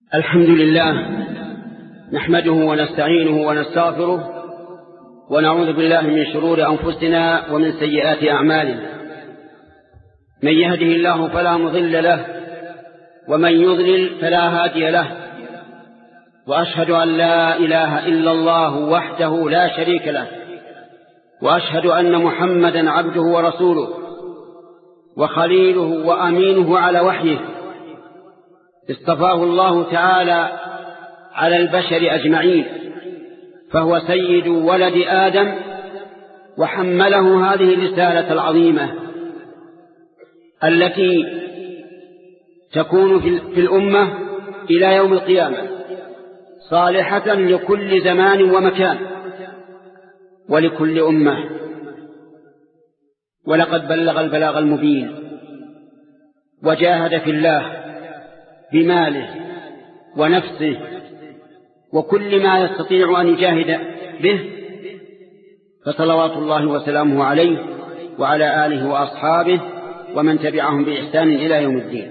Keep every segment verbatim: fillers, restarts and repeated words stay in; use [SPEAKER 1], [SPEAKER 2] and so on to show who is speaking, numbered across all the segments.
[SPEAKER 1] الحمد لله نحمده ونستعينه ونستغفره ونعوذ بالله من شرور أنفسنا ومن سيئات أعمالنا. من يهده الله فلا مضل له ومن يضلل فلا هادي له، وأشهد أن لا إله إلا الله وحده لا شريك له، وأشهد أن محمدا عبده ورسوله وخليله وأمينه على وحيه، اصطفاه الله تعالى على البشر أجمعين، فهو سيد ولد آدم، وحمله هذه الرسالة العظيمة التي تكون في الأمة إلى يوم القيامة صالحة لكل زمان ومكان ولكل أمة. ولقد بلغ البلاغ المبين وجاهد في الله بماله ونفسه وكل ما يستطيع أن يجاهد به، فصلوات الله وسلامه عليه وعلى آله وأصحابه ومن تبعهم بإحسان إلى يوم الدين.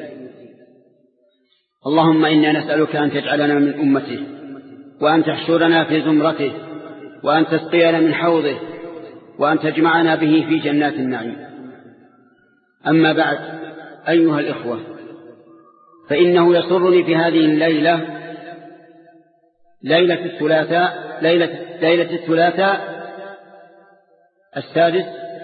[SPEAKER 1] اللهم إنا نسألك أن تجعلنا من أمته، وأن تحشرنا في زمرته، وأن تسقينا من حوضه، وأن تجمعنا به في جنات النعيم. أما بعد، أيها الإخوة، فإنه يسرني في هذه الليلة ليلة الثلاثاء ليلة, ليلة الثلاثاء السادس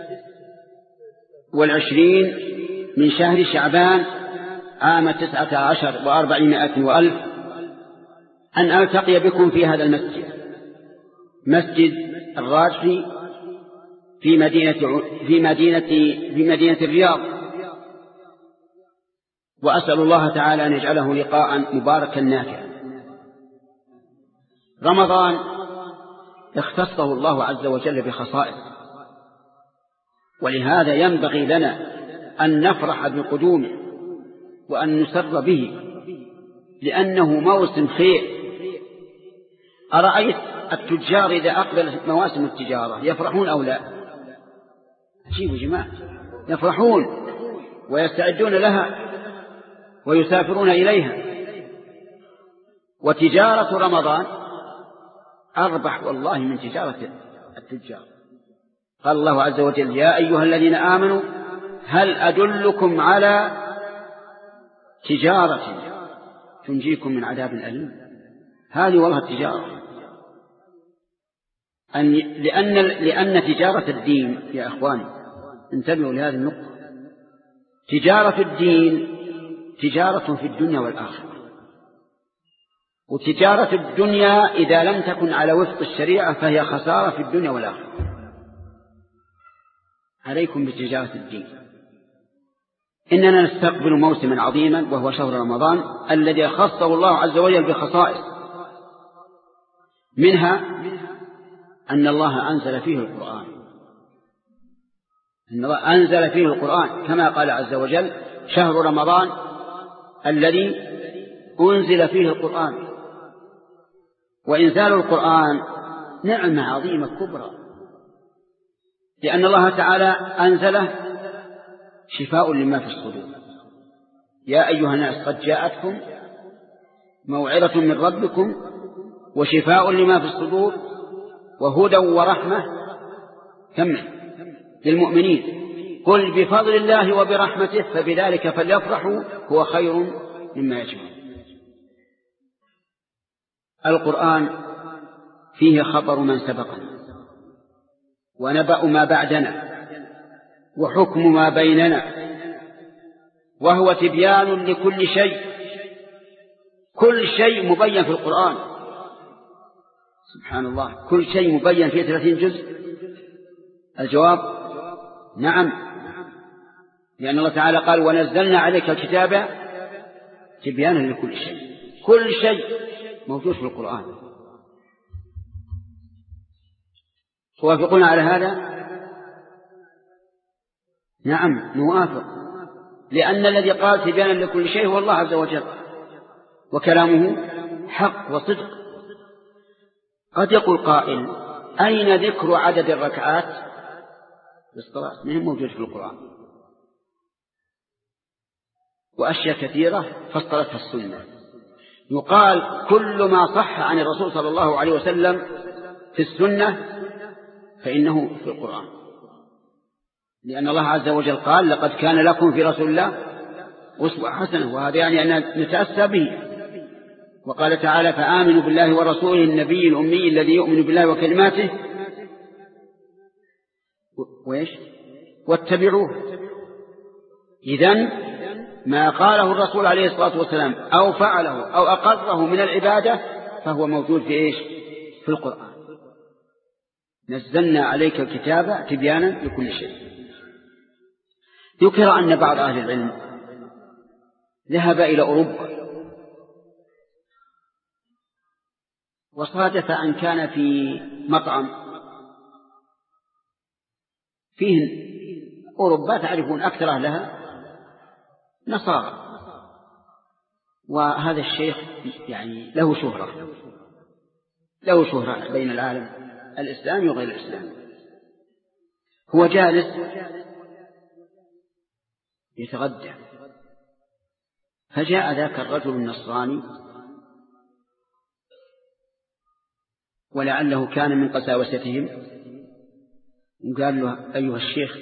[SPEAKER 1] والعشرين من شهر شعبان عام تسعة عشر وأربعمائة وألف أن ألتقي بكم في هذا المسجد، مسجد الراجحي في مدينة في مدينة في مدينة الرياض، وأسأل الله تعالى أن يجعله لقاء مباركا نافعا. رمضان اختصه الله عز وجل بخصائص، ولهذا ينبغي لنا أن نفرح بقدومه وأن نسر به، لأنه موسم خير. أرأيت التجار إذا أقبلت مواسم التجارة يفرحون أو لا؟ عجيب يا جماعة، يفرحون ويستعدون لها ويسافرون إليها. وتجارة رمضان أربح والله من تجارة التجار. قال الله عز وجل: يا أيها الذين آمنوا هل أدلكم على تجارة تنجيكم من عذاب أليم؟ هذه والله التجارة. أن لأن لأن تجارة الدين يا إخواني، انتبهوا لهذه النقطة، تجارة الدين تجارة في الدنيا والآخرة. وتجارة الدنيا إذا لم تكن على وفق الشريعة فهي خسارة في الدنيا والآخرة. عليكم بتجارة الدين. إننا نستقبل موسما عظيما وهو شهر رمضان الذي خصه الله عز وجل بخصائص، منها أن الله أنزل فيه القرآن أن الله أنزل فيه القرآن كما قال عز وجل: شهر رمضان الذي أنزل فيه القرآن. وإنزال القرآن نعمة عظيمة كبرى، لأن الله تعالى أنزله شفاء لما في الصدور. يا أيها الناس قد جاءتكم موعظة من ربكم وشفاء لما في الصدور وهدى ورحمة كمل للمؤمنين. قل بفضل الله وبرحمته فبذلك فليفرحوا هو خير مما يجمعون. القرآن فيه خبر من سبقنا ونبأ ما بعدنا وحكم ما بيننا، وهو تبيان لكل شيء. كل شيء مبين في القرآن، سبحان الله، كل شيء مبين في ثلاثين جزء. الجواب: نعم، لأن الله تعالى قال: ونزلنا عليك الكتاب تبيانا لكل شيء. كل شيء موجود في القرآن. توافقون على هذا؟ نعم نوافق، لأن الذي قال تبيانا لكل شيء هو الله عز وجل، وكلامه حق وصدق. قد يقول قائل: أين ذكر عدد الركعات بالصلاة؟ ما هي موجود في القرآن. وأشياء كثيرة فصلتها السنة. يقال كل ما صح عن الرسول صلى الله عليه وسلم في السنة فإنه في القرآن، لأن الله عز وجل قال لقد كان لكم في رسول الله أسوة حسنة، وهذا يعني أن نتأسى به. وقال تعالى فآمنوا بالله ورسوله النبي الأمي الذي يؤمن بالله وكلماته وإيش واتبعوه. إذن ما قاله الرسول عليه الصلاة والسلام أو فعله أو أقره من العبادة فهو موجود في إيش في القرآن. نزلنا عليك الكتاب تبيانا لكل شيء. ذكر أن بعض أهل العلم ذهب إلى أوروبا وصادف أن كان في مطعم فيه أوروبا تعرفون أكثر أهلها نصارى، وهذا الشيخ يعني له شهرة له شهرة بين العالم الإسلامي وغير الإسلامي. هو جالس يتغدى فجاء ذاك الرجل النصراني ولعله كان من قساوستهم وقال له أيها الشيخ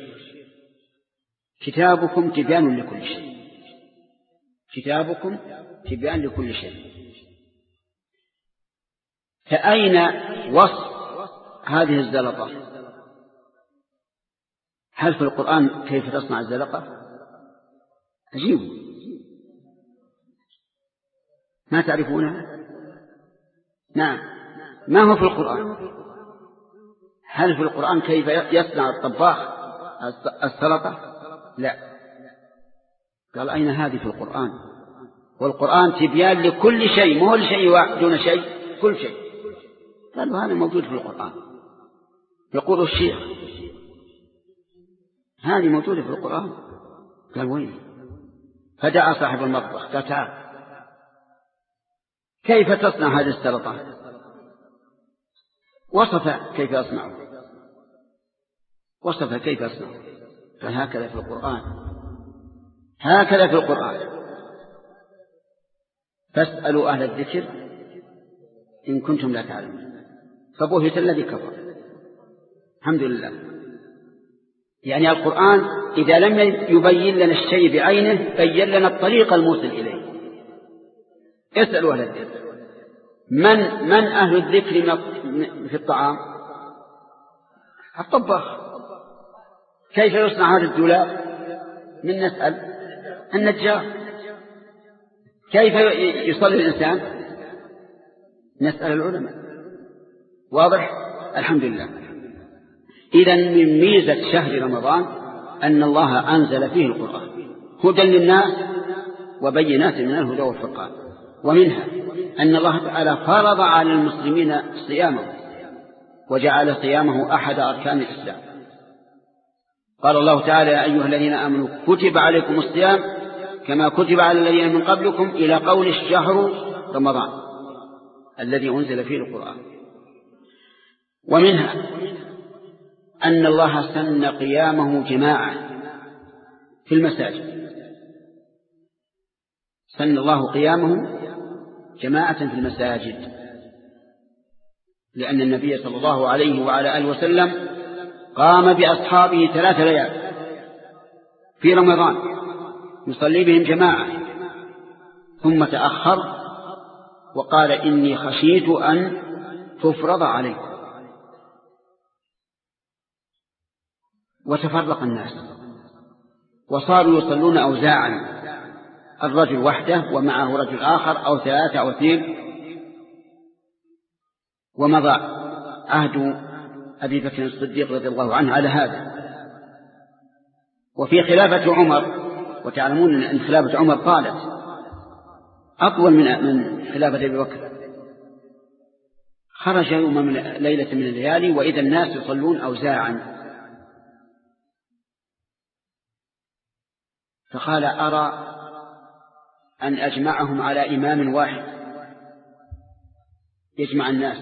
[SPEAKER 1] كتابكم تبيان لكل شيء كتابكم تبيان لكل شيء فأين وصف هذه الزلطة؟ هل في القرآن كيف تصنع الزلقة؟ عجيب، ما تعرفونها؟ نعم، ما هو في القرآن؟ هل في القرآن كيف يصنع الطباخ السلطة؟ لا. قال أين هذه في القرآن؟ والقرآن تبيان لكل شيء، ما هو لشيء دون شيء، كل شيء. قالوا هذا موجود في القرآن. يقول الشيخ هذه موجودة في القرآن. قال وين؟ فدعا صاحب المطبخ قال تعال كيف تصنع هذه السلطة؟ وصف كيف يصنعه وصف كيف يصنعه قال هكذا في القرآن هكذا في القرآن فاسألوا أهل الذكر إن كنتم لا تعلمون. فبهت الذي كفر. الحمد لله. يعني القرآن إذا لم يبين لنا الشيء بعينه بين لنا الطريق الموصل إليه. اسألوا أهل الذكر. من من أهل الذكر في الطعام؟ الطباخ. كيف يصنع هذا الدولاب؟ من نسأل النجار. كيف يصلي الإنسان؟ نسأل العلماء. واضح؟ الحمد لله. إذن من ميزة شهر رمضان أن الله أنزل فيه القرآن هدى للناس وبينات من الهدى والفرقان. ومنها أن الله تعالى فرض على المسلمين صيامه وجعل صيامه أحد أركان الإسلام. قال الله تعالى يا أيها الذين آمنوا كتب عليكم الصيام كما كتب على الذين من قبلكم إلى قول الشهر رمضان الذي أنزل فيه القرآن. ومنها أن الله سن قيامه جماعة في المساجد. سن الله قيامه جماعة في المساجد لأن النبي صلى الله عليه وعلى آله وسلم قام بأصحابه ثلاث ليال في رمضان يصلي بهم جماعة ثم تأخر وقال إني خشيت أن تفرض عليكم. وتفرق الناس وصاروا يصلون أوزاعا، الرجل وحده ومعه رجل آخر أو ثلاثة أو اثنين. ومضى عهد أبي بكر الصديق رضي الله عنه على هذا. وفي خلافة عمر، وتعلمون أن خلافة عمر طالت أطول من من خلافة أبي بكر، خرج يوم من ليلة من الليالي وإذا الناس يصلون أوزاعا فقال أرى أن أجمعهم على إمام واحد يجمع الناس،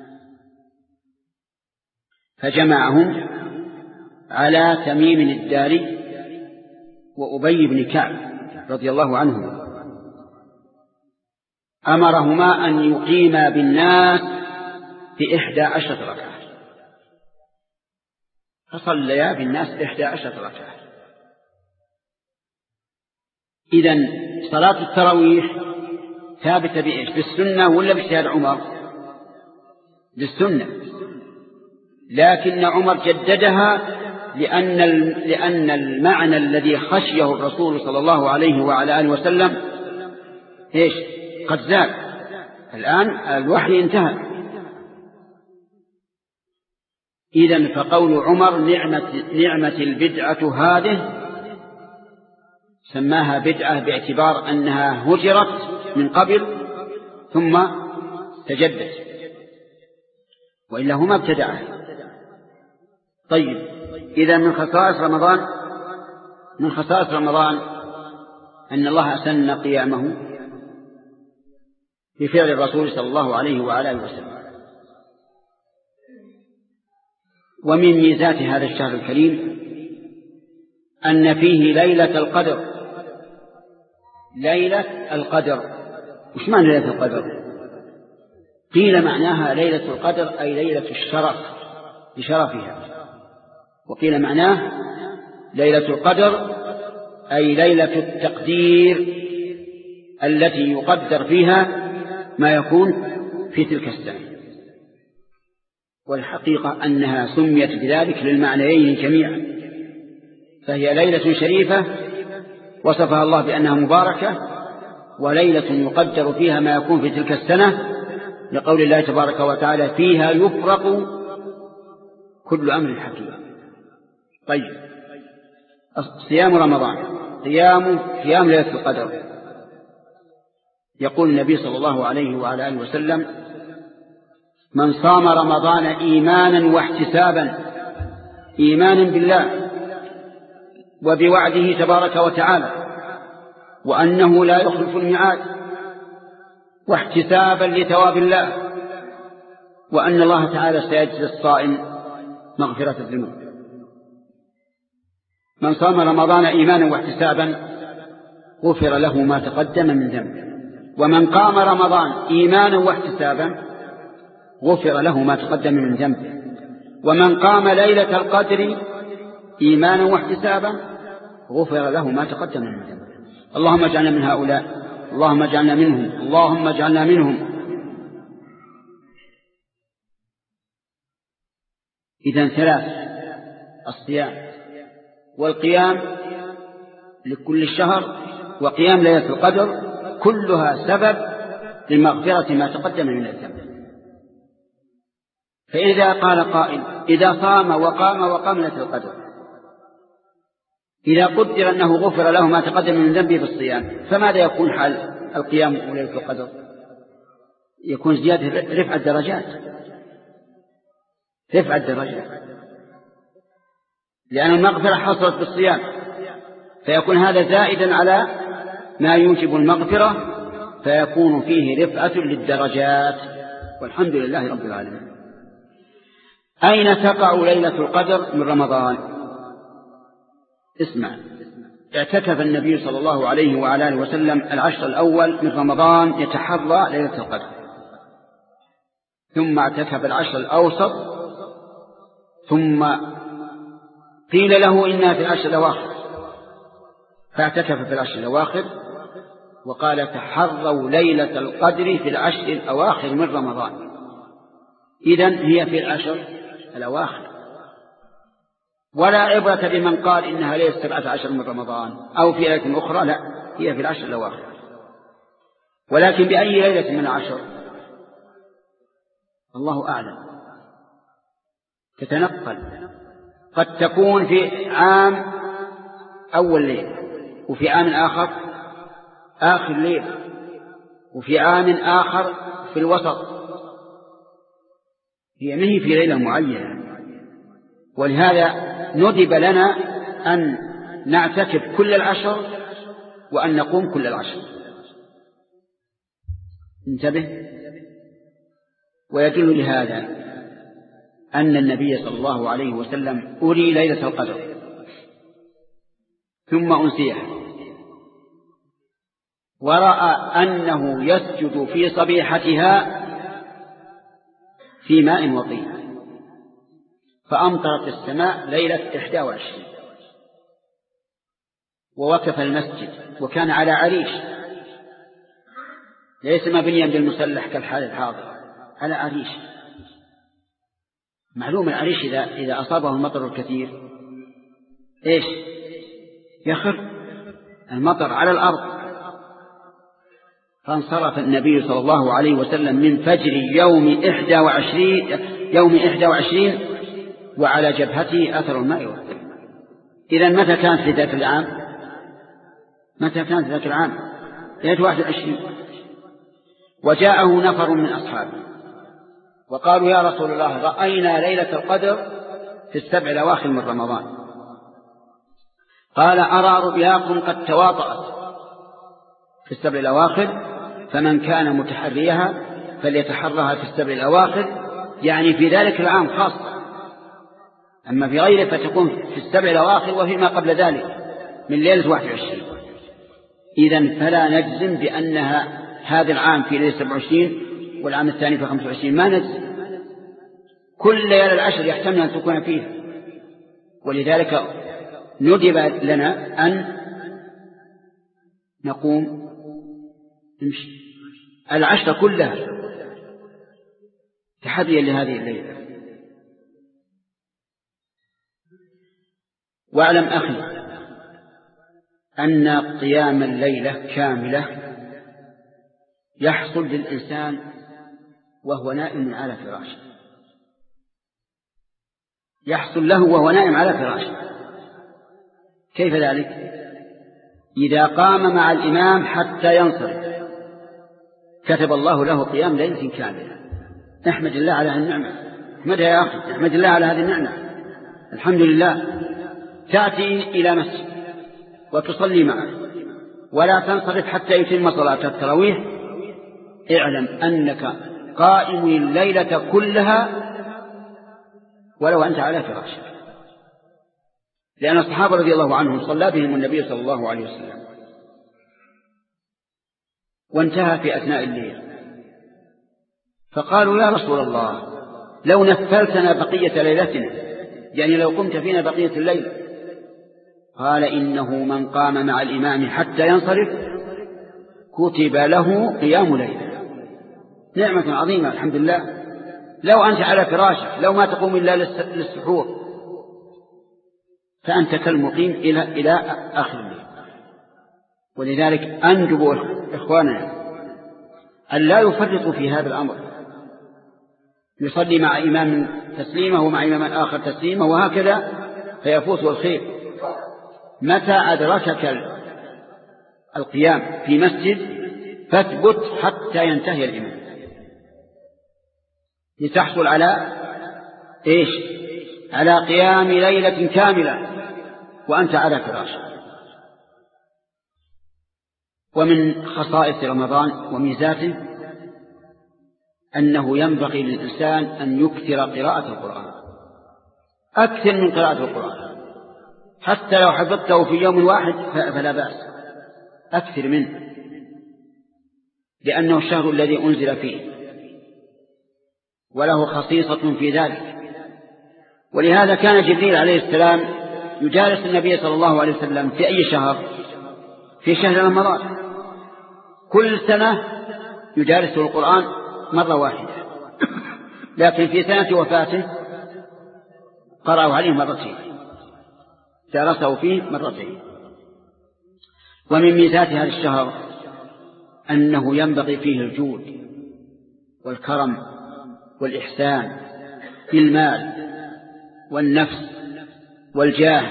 [SPEAKER 1] فجمعهم على تميم الداري وأبي بن كعب رضي الله عنهم. أمرهما أن يقيما بالناس في إحدى عشرة ركعة، فصليا بالناس إحدى عشرة ركعة. إذن صلاة التراويح ثابتة بإيش؟ بالسنة ولا باجتهاد عمر؟ بالسنة، لكن عمر جددها لأن لأن المعنى الذي خشيه الرسول صلى الله عليه وعلى آله وسلم إيش؟ قد زال، الآن الوحي انتهى. إذن فقول عمر نعمة, نعمة البدعة هذه سماها بدعة باعتبار أنها هجرت من قبل ثم تجدد، وإلا هما ابتدعها. طيب، إذا من خصائص رمضان من خصائص رمضان أن الله أسن قيامه بفعل الرسول صلى الله عليه وعلى آله وسلم. ومن ميزات هذا الشهر الكريم أن فيه ليلة القدر. ليلة القدر، وش معنى ليلة القدر؟ قيل معناها ليلة القدر أي ليلة الشرف بشرفها، وقيل معناه ليلة القدر أي ليلة التقدير التي يقدر فيها ما يكون في تلك السنة. والحقيقة أنها سميت بذلك للمعنيين جميعا، فهي ليلة شريفة وصفها الله بأنها مباركة، وليلة يقدر فيها ما يكون في تلك السنة، لقول الله تبارك وتعالى فيها يفرق كل أمر حكيم. طيب، صيام رمضان قيام قيام ليلة القدر. يقول النبي صلى الله عليه وعلى آله وسلم: من صام رمضان إيمانا واحتسابا، إيمانا بالله وبوعده تبارك وتعالى وأنه لا يخلف الميعاد، واحتسابا لثواب الله وأن الله تعالى سيجزي الصائم مغفرة الذنوب. من صام رمضان إيمانا واحتسابا غفر له ما تقدم من ذنبه، ومن قام رمضان إيمانا واحتسابا غفر له ما تقدم من ذنبه، ومن قام ليلة القدر إيمانا واحتسابا غفر له ما تقدم من ذنبه. اللهم اجعلنا من هؤلاء، اللهم اجعلنا منهم، اللهم اجعلنا منهم. إذن ثلاث: الصيام والقيام لكل الشهر وقيام ليلة القدر، كلها سبب لمغفرة ما تقدم من الذنب. فإذا قال قائل: إذا صام وقام وقام ليلة القدر، إذا قدر أنه غفر له ما تقدم من ذنبه بالصيام، فماذا يكون حال القيام وليلة القدر؟ يكون زيادة رفع الدرجات، رفع الدرجات، لأن المغفرة حصلت بالصيام، فيكون هذا زائدا على ما يوجب المغفرة، فيكون فيه رفعة للدرجات، والحمد لله رب العالمين. أين تقع ليلة القدر من رمضان؟ اسمع: اعتكف النبي صلى الله عليه وعلى آله وسلم العشر الأول من رمضان يتحرى ليلة القدر، ثم اعتكف العشر الأوسط، ثم قيل له إنها في العشر الأواخر فاعتكف في العشر الأواخر، وقال: تحروا ليلة القدر في العشر الأواخر من رمضان. إذن هي في العشر الأواخر، ولا عبرة بمن قال إنها ليلة سبعة عشر من رمضان أو في ليلة أخرى، لا، هي في العشر الأواخر. ولكن بأي ليلة من العشر الله أعلم، تتنقل، قد تكون في عام أول ليلة، وفي عام آخر آخر ليلة، وفي عام آخر في الوسط، هي منه في ليلة معينة. ولهذا ندب لنا أن نعتكف كل العشر وأن نقوم كل العشر. انتبه. ويدل لهذا أن النبي صلى الله عليه وسلم أري ليلة القدر ثم أنسيها، ورأى أنه يسجد في صبيحتها في ماء وطين، فأمطرت السماء ليلة إحدى وعشرين، ووقف المسجد وكان على عريش، ليس مبنيا بالمسلح كالحال الحاضر، على عريش. معلوم العريش إذا, إذا أصابه المطر الكثير إيش يخر المطر على الأرض. فانصرف النبي صلى الله عليه وسلم من فجر يوم إحدى وعشرين, يوم إحدى وعشرين وعلى جبهته أثر الماء والطين. إذن متى كانت في ذاك العام؟ متى كانت في ذاك العام؟ ليلة واحد وعشرين. وجاءه نفر من أصحابه وقالوا يا رسول الله رأينا ليلة القدر في السبع الأواخر من رمضان. قال أرى رؤياكم قد تواطأت في السبع الأواخر، فمن كان متحريها فليتحرها في السبع الأواخر، يعني في ذلك العام خاصة، أما في غيره فتكون في السبع الأواخر وفيما قبل ذلك من ليلة واحد وعشرين. إذن فلا نجزم بأنها هذا العام في ليلة سبع وعشرين والعام الثاني في خمس وعشرين، ما نجزم، كل ليلة العشر يحتمل أن تكون فيه. ولذلك ندب لنا أن نقوم نمشي العشر كلها تحديا لهذه الليلة. واعلم أخي أن قيام الليلة كاملة يحصل للإنسان وهو نائم على فراشه، يحصل له وهو نائم على فراشه. كيف ذلك؟ إذا قام مع الإمام حتى ينصرف كتب الله له قيام ليلة كاملة. نحمد الله على هذه النعمة، احمدها يا أخي، نحمد الله على هذه النعمة، الحمد لله. تأتي إلى مسجد وتصلي معه ولا تنصرف حتى يتم صلاة التراويح، اعلم أنك قائم الليلة كلها ولو أنت على فراشك، لأن الصحابة رضي الله عنهم صلى بهم النبي صلى الله عليه وسلم وانتهى في أثناء الليل، فقالوا يا رسول الله لو نفلتنا بقية ليلتنا، يعني لو قمت فينا بقية الليل. قال إنه من قام مع الإمام حتى ينصرف كتب له قيام ليلة. نعمة عظيمة الحمد لله. لو أنت على فراشك لو ما تقوم إلا للسحور فأنت كالمقيم إلى إلى آخر الليل. ولذلك أنجب إخواننا أن لا يفرطوا في هذا الأمر، يصلي مع إمام تسليمه ومع إمام آخر تسليمه وهكذا فيفوت الخير. متى أدركك القيام في مسجد فاثبت حتى ينتهي الإمام لتحصل على إيش؟ على قيام ليلة كاملة وأنت على فراشك. ومن خصائص رمضان وميزاته أنه ينبغي للإنسان أن يكثر قراءة القرآن، أكثر من قراءة القرآن، حتى لو حفظته في يوم واحد فلا بأس، أكثر منه، لأنه الشهر الذي أنزل فيه وله خصيصة في ذلك. ولهذا كان جبريل عليه السلام يجالس النبي صلى الله عليه وسلم في أي شهر؟ في شهر رمضان، كل سنة يجالسه القرآن مرة واحدة، لكن في سنة وفاته قرأوا عليه مرتين، جالسه فيه مرتين. ومن ميزات هذا الشهر أنه ينبغي فيه الجود والكرم والإحسان في المال والنفس والجاه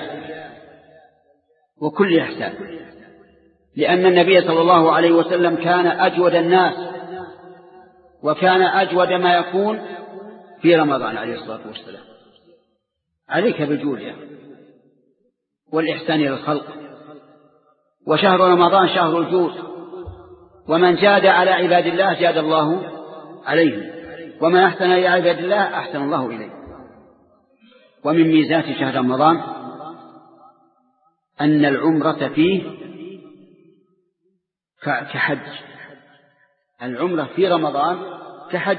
[SPEAKER 1] وكل إحسان، لأن النبي صلى الله عليه وسلم كان أجود الناس وكان أجود ما يكون في رمضان عليه الصلاة والسلام. عليك بالجود والإحسان إلى الخلق، وشهر رمضان شهر الجود، ومن جاد على عباد الله جاد الله عليه، ومن أحسن إلى عباد الله أحسن الله إليه. ومن ميزات شهر رمضان أن العمرة فيه كحج. العمرة في رمضان كحج،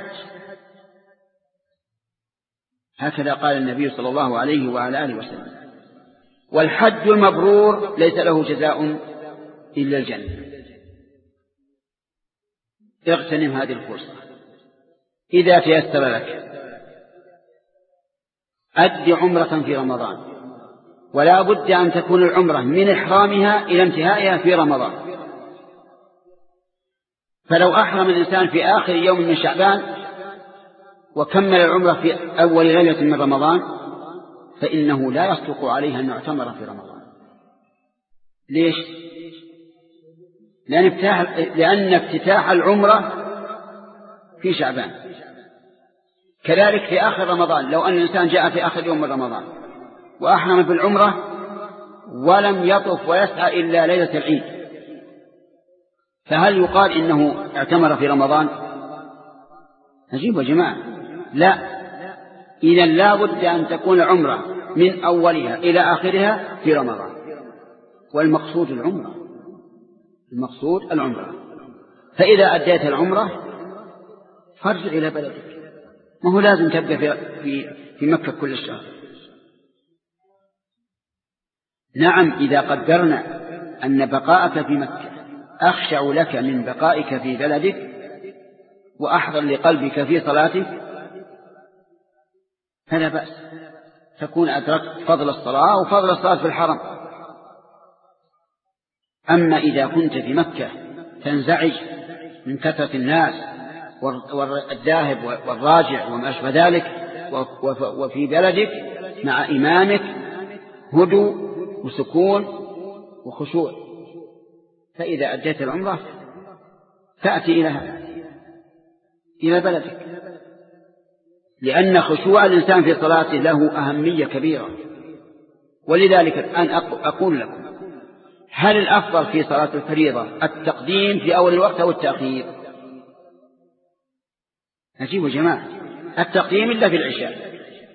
[SPEAKER 1] هكذا قال النبي صلى الله عليه وعلى آله وسلم. والحج المبرور ليس له جزاء إلا الجنة. اغتنم هذه الفرصة إذا تيسر لك، أد عمرة في رمضان، ولا بد أن تكون العمرة من إحرامها إلى انتهائها في رمضان. فلو أحرم الإنسان في آخر يوم من شعبان وكمل العمرة في أول ليلة من رمضان فإنه لا يصدق عليها أن يعتمر في رمضان. ليش؟ لأن افتتاح, لأن افتتاح العمرة في شعبان. كذلك في آخر رمضان، لو أن الإنسان جاء في آخر يوم من رمضان وأحرم بالعمرة ولم يطف ويسعى إلا ليلة العيد، فهل يقال إنه اعتمر في رمضان؟ نجيب يا جماعة، لا. إذا لا بد أن تكون العمرة من أولها إلى آخرها في رمضان، والمقصود العمرة، المقصود العمرة. فإذا أديت العمرة فارجع إلى بلدك، ما هو لازم تبقى في, في, في مكة كل الشهر. نعم، إذا قدرنا أن بقاءك في مكة أخشع لك من بقائك في بلدك وأحضر لقلبك في صلاتك فلا بأس، تكون أدركت فضل الصلاة وفضل الصلاة في الحرم. أما إذا كنت في مكة تنزعج من كثرة الناس والذاهب والراجع وما أشبه ذلك، وفي بلدك مع إمامك هدوء وسكون وخشوع، فإذا أديت العمرة تأتي إلى إلى بلدك، لأن خشوع الإنسان في صلاته له أهمية كبيرة. ولذلك الآن أقول لكم، هل الأفضل في صلاة الفريضة التقديم في أول الوقت أو التأخير؟ نجيب يا جماعة، التقديم إلا في العشاء.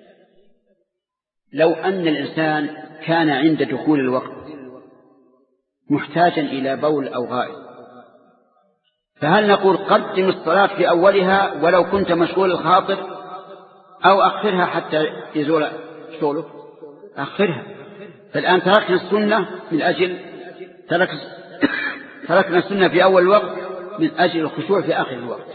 [SPEAKER 1] لو أن الإنسان كان عند دخول الوقت محتاجا إلى بول أو غائط، فهل نقول قدم الصلاة في أولها ولو كنت مشغول الخاطر، أو أخرها حتى يزول شغلك؟ أخرها. فالآن تركنا السنة من أجل ترك تركنا السنة في أول الوقت من أجل الخشوع في آخر الوقت،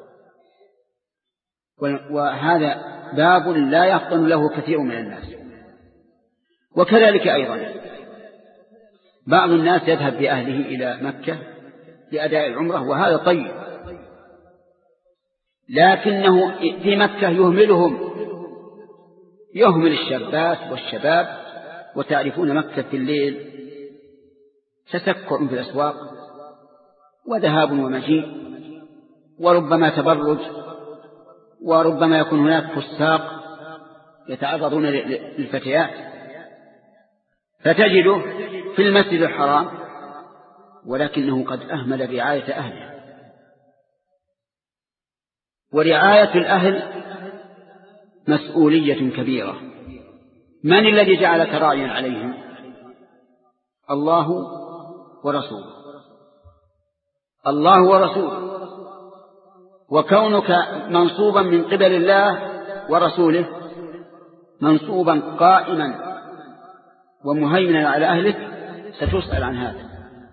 [SPEAKER 1] وهذا باب لا يفطن له كثير من الناس. وكذلك أيضا بعض الناس يذهب بأهله إلى مكة لأداء العمرة، وهذا طيب، لكنه في مكة يهملهم، يهمل الشابات والشباب. وتعرفون مكة في الليل تسكع في الأسواق وذهاب ومجيء، وربما تبرج، وربما يكون هناك فساق يتعرضون للفتيات، فتجده في المسجد الحرام ولكنه قد أهمل رعاية أهله. ورعاية الأهل مسؤولية كبيرة. من الذي جعلك راعيا عليهم؟ الله ورسوله، الله ورسوله. وكونك منصوبا من قبل الله ورسوله، منصوبا قائما ومهيمنا على أهلك، ستسأل عن هذا.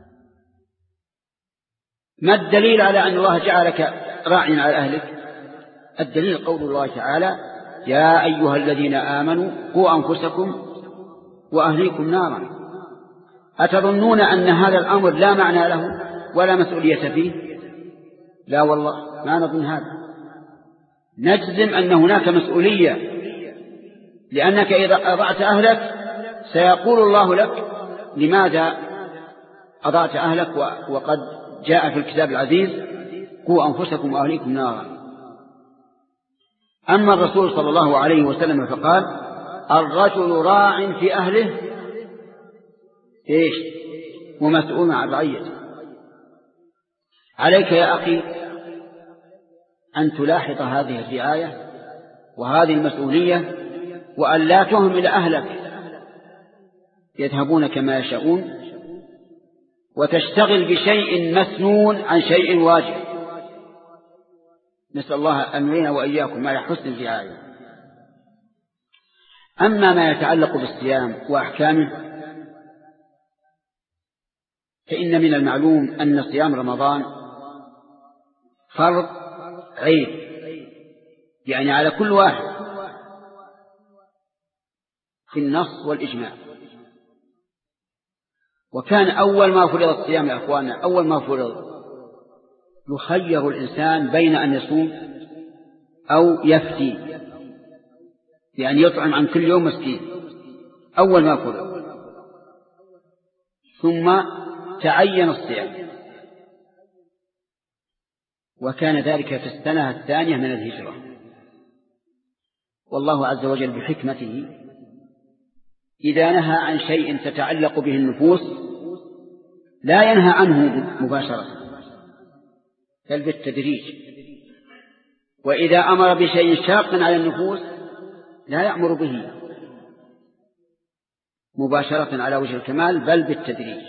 [SPEAKER 1] ما الدليل على أن الله جعلك راعيا على أهلك؟ الدليل قول الله تعالى: يا أيها الذين آمنوا قوا أنفسكم وأهليكم نارا. أتظنون أن هذا الأمر لا معنى له ولا مسؤولية فيه؟ لا والله، ما نظن هذا. نجزم أن هناك مسؤولية، لأنك إذا أضعت أهلك سيقول الله لك: لماذا أضعت أهلك وقد جاء في الكتاب العزيز قوا أنفسكم وأهليكم نارا. أما الرسول صلى الله عليه وسلم فقال: الرجل راع في أهله إيش ومسؤول عن رعيته. عليك يا أخي أن تلاحظ هذه الرعاية وهذه المسؤولية، وأن لا تهمل أهلك يذهبون كما يشاءون وتشتغل بشيء مسنون عن شيء واجب. نسأل الله أن يعيننا وإياكم على حسن الرعاية. أما ما يتعلق بالصيام وأحكامه فإن من المعلوم أن صيام رمضان فرض عين، يعني على كل واحد في النص والإجماع. وكان أول ما فرض الصيام يا أخوانا، أول ما فرض يخير الإنسان بين أن يصوم أو يفتي، يعني يطعم عن كل يوم مسكين أول ما فرض، ثم تعين الصيام، وكان ذلك في السنة الثانية من الهجرة. والله عز وجل بحكمته إذا نهى عن شيء تتعلق به النفوس لا ينهى عنه مباشرة بل بالتدريج، وإذا أمر بشيء شاق على النفوس لا يأمر به مباشرة على وجه الكمال بل بالتدريج.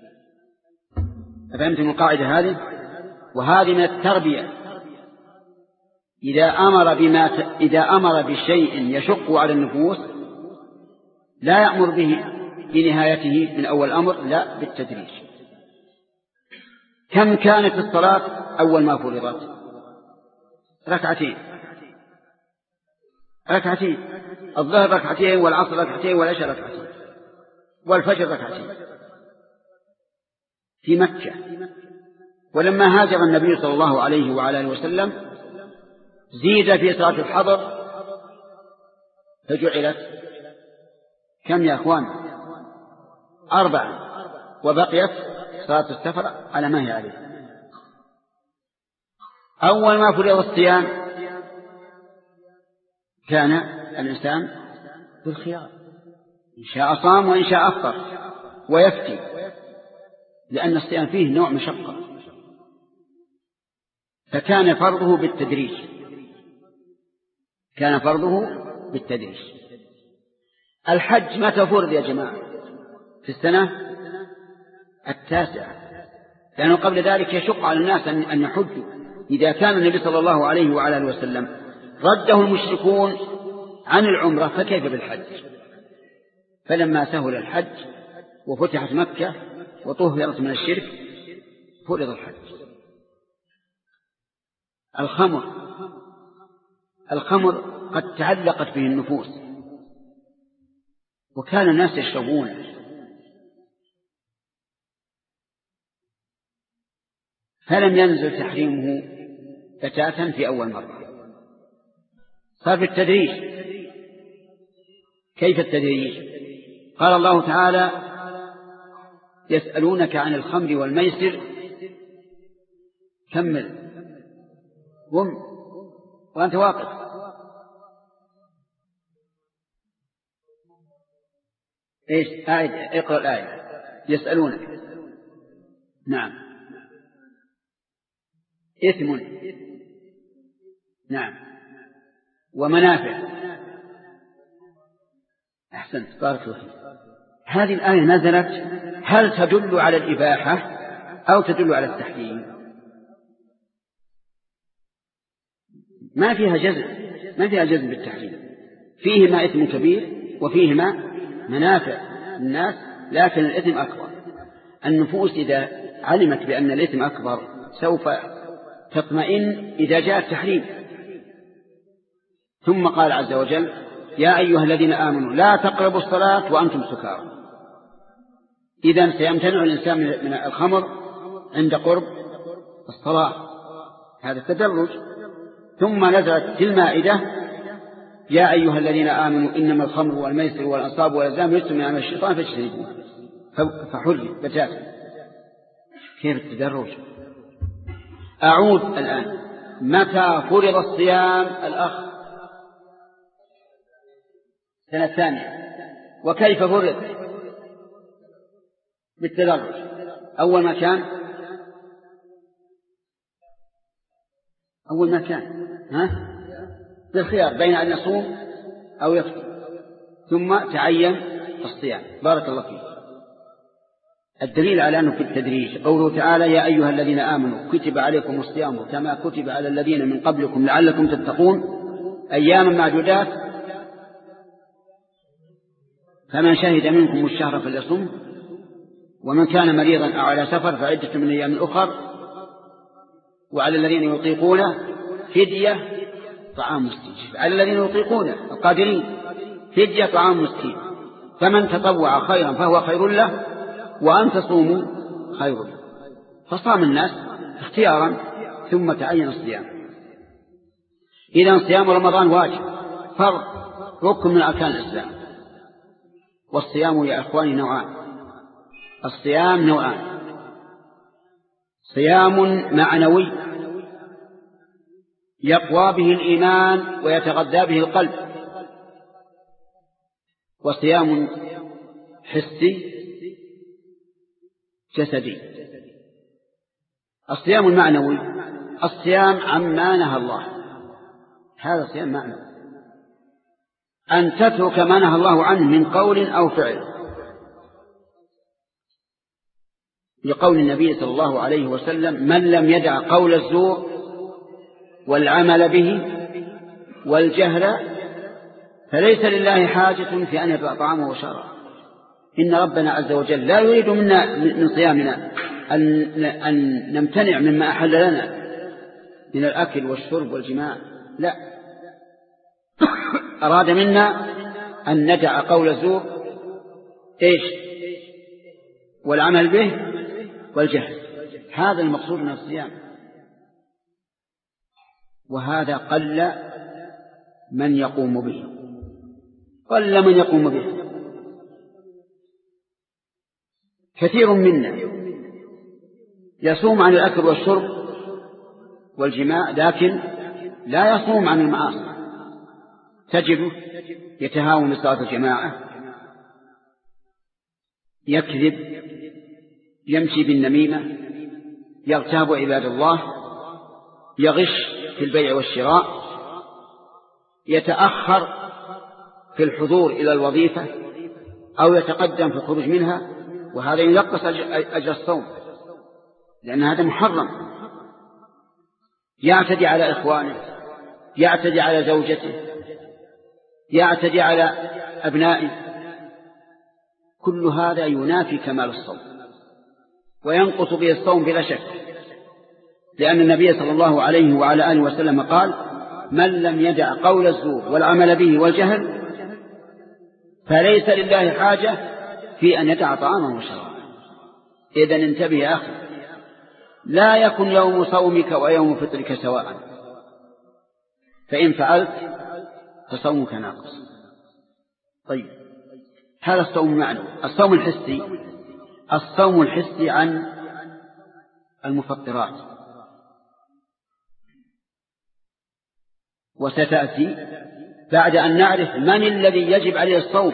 [SPEAKER 1] أفهمتم القاعدة هذه؟ وهذه من التربية. إذا أمر بما ت... إذا أمر بشيء يشق على النفوس لا يأمر به بنهايته من أول الأمر، لا بالتدريج. كم كانت الصلاة أول ما فرضت؟ ركعتين ركعتين الظهر ركعتين، والعصر ركعتين، والعشاء ركعتين، والفجر ركعتين في مكة. ولما هاجر النبي صلى الله عليه وعلى اله وسلم زيد في صلاة الحضر فجعلت كم يا أخوان؟ أربعة، وبقيت صلاة السفر على ما هي عليه. أول ما فرض الصيام كان الإنسان بالخيار، إن شاء صام وإن شاء أفطر ويفتي، لأن الصيام فيه نوع مشقة، فكان فرضه بالتدريج كان فرضه بالتدريج. الحج متى فرض يا جماعة؟ في السنة التاسعة، لأنه قبل ذلك يشق على الناس أن يحجوا. إذا كان النبي صلى الله عليه وعلى اله وسلم رده المشركون عن العمرة فكيف بالحج؟ فلما سهل الحج وفتحت مكة وطهرت من الشرك فرض الحج. الخمر الخمر قد تعلقت به النفوس وكان الناس يشربون، فلم ينزل تحريمه بتاتا في أول مرة، صار بالتدريج. كيف التدريج؟ قال الله تعالى: يسألونك عن الخمر والميسر. كمل قم وأنت واقف. إيش؟ أعد اقرأ الآية. يسألونك، نعم، إثم، نعم، ومنافع. أحسنت، بارك الله فيك. هذه الآية نزلت هل تدل على الإباحة أو تدل على التحريم؟ ما فيها جزم ما فيها جزم بالتحريم، فيهما إثم كبير وفيهما منافع الناس، لكن الإثم أكبر. النفوس إذا علمت بأن الإثم أكبر سوف تطمئن إذا جاء التحريم. ثم قال عز وجل: يا أيها الذين آمنوا لا تقربوا الصلاة وأنتم سكارى. إذن سيمتنع الإنسان من الخمر عند قرب الصلاة، هذا التدرج. ثم نزلت في المائدة: يا أيها الذين آمنوا إنما الخمر والميسر والأنصاب والأزلام رجس من عمل الشيطان فاجتنبوه، فحرم بتاتا. كيف التدرج؟ أعود الآن. متى فرض الصيام الأخ؟ سنة الثانية. وكيف فرض؟ بالتدرج. أول ما كان أول ما كان ها بالخيار بين أن يصوم أو يفطر، ثم تعين الصيام. بارك الله فيك. الدليل على أنه في التدريج قوله تعالى يا أيها الذين آمنوا كتب عليكم الصيام كما كتب على الذين من قبلكم لعلكم تتقون أياما معدودات فمن شهد منكم الشهر فليصم ومن كان مريضا أو على سفر فعدة من أيام أخر وعلى الذين يطيقونه فدية طعام مسكين على الذين يطيقونه القادرين فدية طعام مسكين فمن تطوع خيرا فهو خير له وأن تصوموا خير له فصام الناس اختيارا ثم تعين الصيام. إذن صيام رمضان واجب فرض ركن من أركان الإسلام. والصيام يا إخواني نوعان. الصيام نوعان صيام معنوي يقوى به الإيمان ويتغذى به القلب وصيام حسي جسدي. الصيام المعنوي الصيام عما نهى الله هذا صيام معنوي أن تترك ما نهى الله عنه من قول أو فعل لقول النبي صلى الله عليه وسلم من لم يدع قول الزور والعمل به والجهل فليس لله حاجة في أن يدع طعامه وشرابه. إن ربنا عز وجل لا يريد منا من صيامنا أن, أن نمتنع مما أحل لنا من الأكل والشرب والجماع لا أراد منا أن ندع قول الزور إيش والعمل به والجهل هذا المقصود من الصيام. وهذا قل من يقوم به قل من يقوم به كثير منا يصوم عن الأكل والشرب والجماع لكن لا يصوم عن المعاصي تجده يتهاون بصلاة الجماعة يكذب يمشي بالنميمة يغتاب عباد الله يغش في البيع والشراء يتأخر في الحضور إلى الوظيفة أو يتقدم في الخروج منها وهذا ينقص أجر الصوم لأن هذا محرم. يعتدي على إخوانه يعتدي على زوجته يعتدي على أبنائه كل هذا ينافي كمال الصوم وينقص به الصوم بلا شك لأن النبي صلى الله عليه وعلى آله وسلم قال من لم يدع قول الزور والعمل به والجهل فليس لله حاجة في أن يدع طعامه وشرابه. إذن انتبه يا أخي لا يكن يوم صومك ويوم فطرك سواء فإن فعلت فصومك ناقص. طيب هذا الصوم المعنوي. الصوم الحسي الصوم الحسي عن المفطرات وستأتي بعد أن نعرف من الذي يجب عليه الصوم.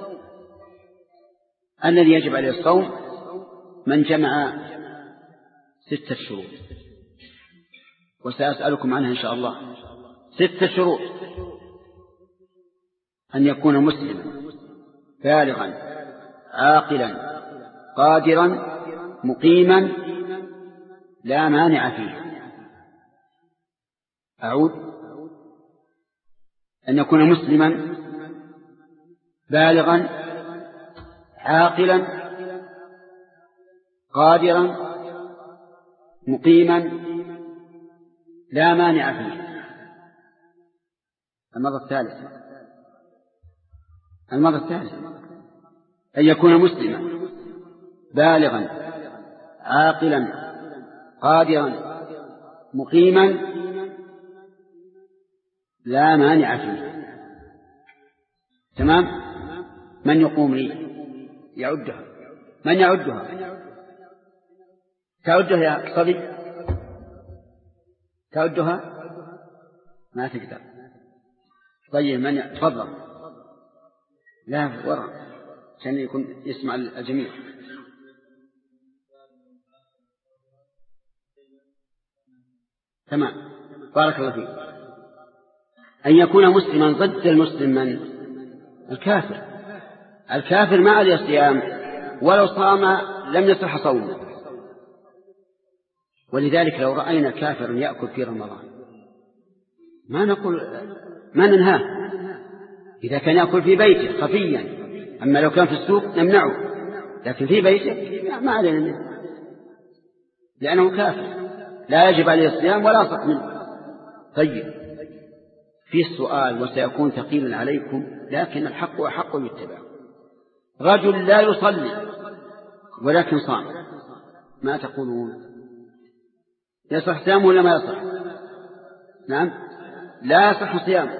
[SPEAKER 1] الذي يجب عليه الصوم من جمع ستة شروط وسأسألكم عنها إن شاء الله. ستة شروط: أن يكون مسلما بالغا عاقلا قادرا مقيما لا مانع فيه. أعود: أن يكون مسلما بالغا عاقلا قادرا مقيما لا مانع فيه. المرة الثالثة المرة الثالثة أن يكون مسلما بالغا عاقلا قادرا مقيما لا مانع فيه. تمام؟ من يقوم لي يعدها؟ من يعدها؟ تعدها يا صبي؟ تعدها؟ ما تقدر. طيب من ي... تفضل. لا وراء عشان يكون يسمع الجميع. تمام، بارك الله فيك. أن يكون مسلما ضد المسلم من؟ الكافر. الكافر ما عليه صيام ولو صام لم يصح صومه. ولذلك لو رأينا كافرا يأكل في رمضان ما نقول ما ننهاه إذا كان يأكل في بيته خفيا، أما لو كان في السوق نمنعه، لكن في بيته ما علينا منه لأنه كافر لا يجب عليه الصيام ولا صح منه. طيب في السؤال وسيكون ثقيلا عليكم لكن الحق أحق يتبع. رجل لا يصلي ولكن صام، ما تقولون؟ يصح صيامه ولا ما يصح؟ نعم لا يصح صيامه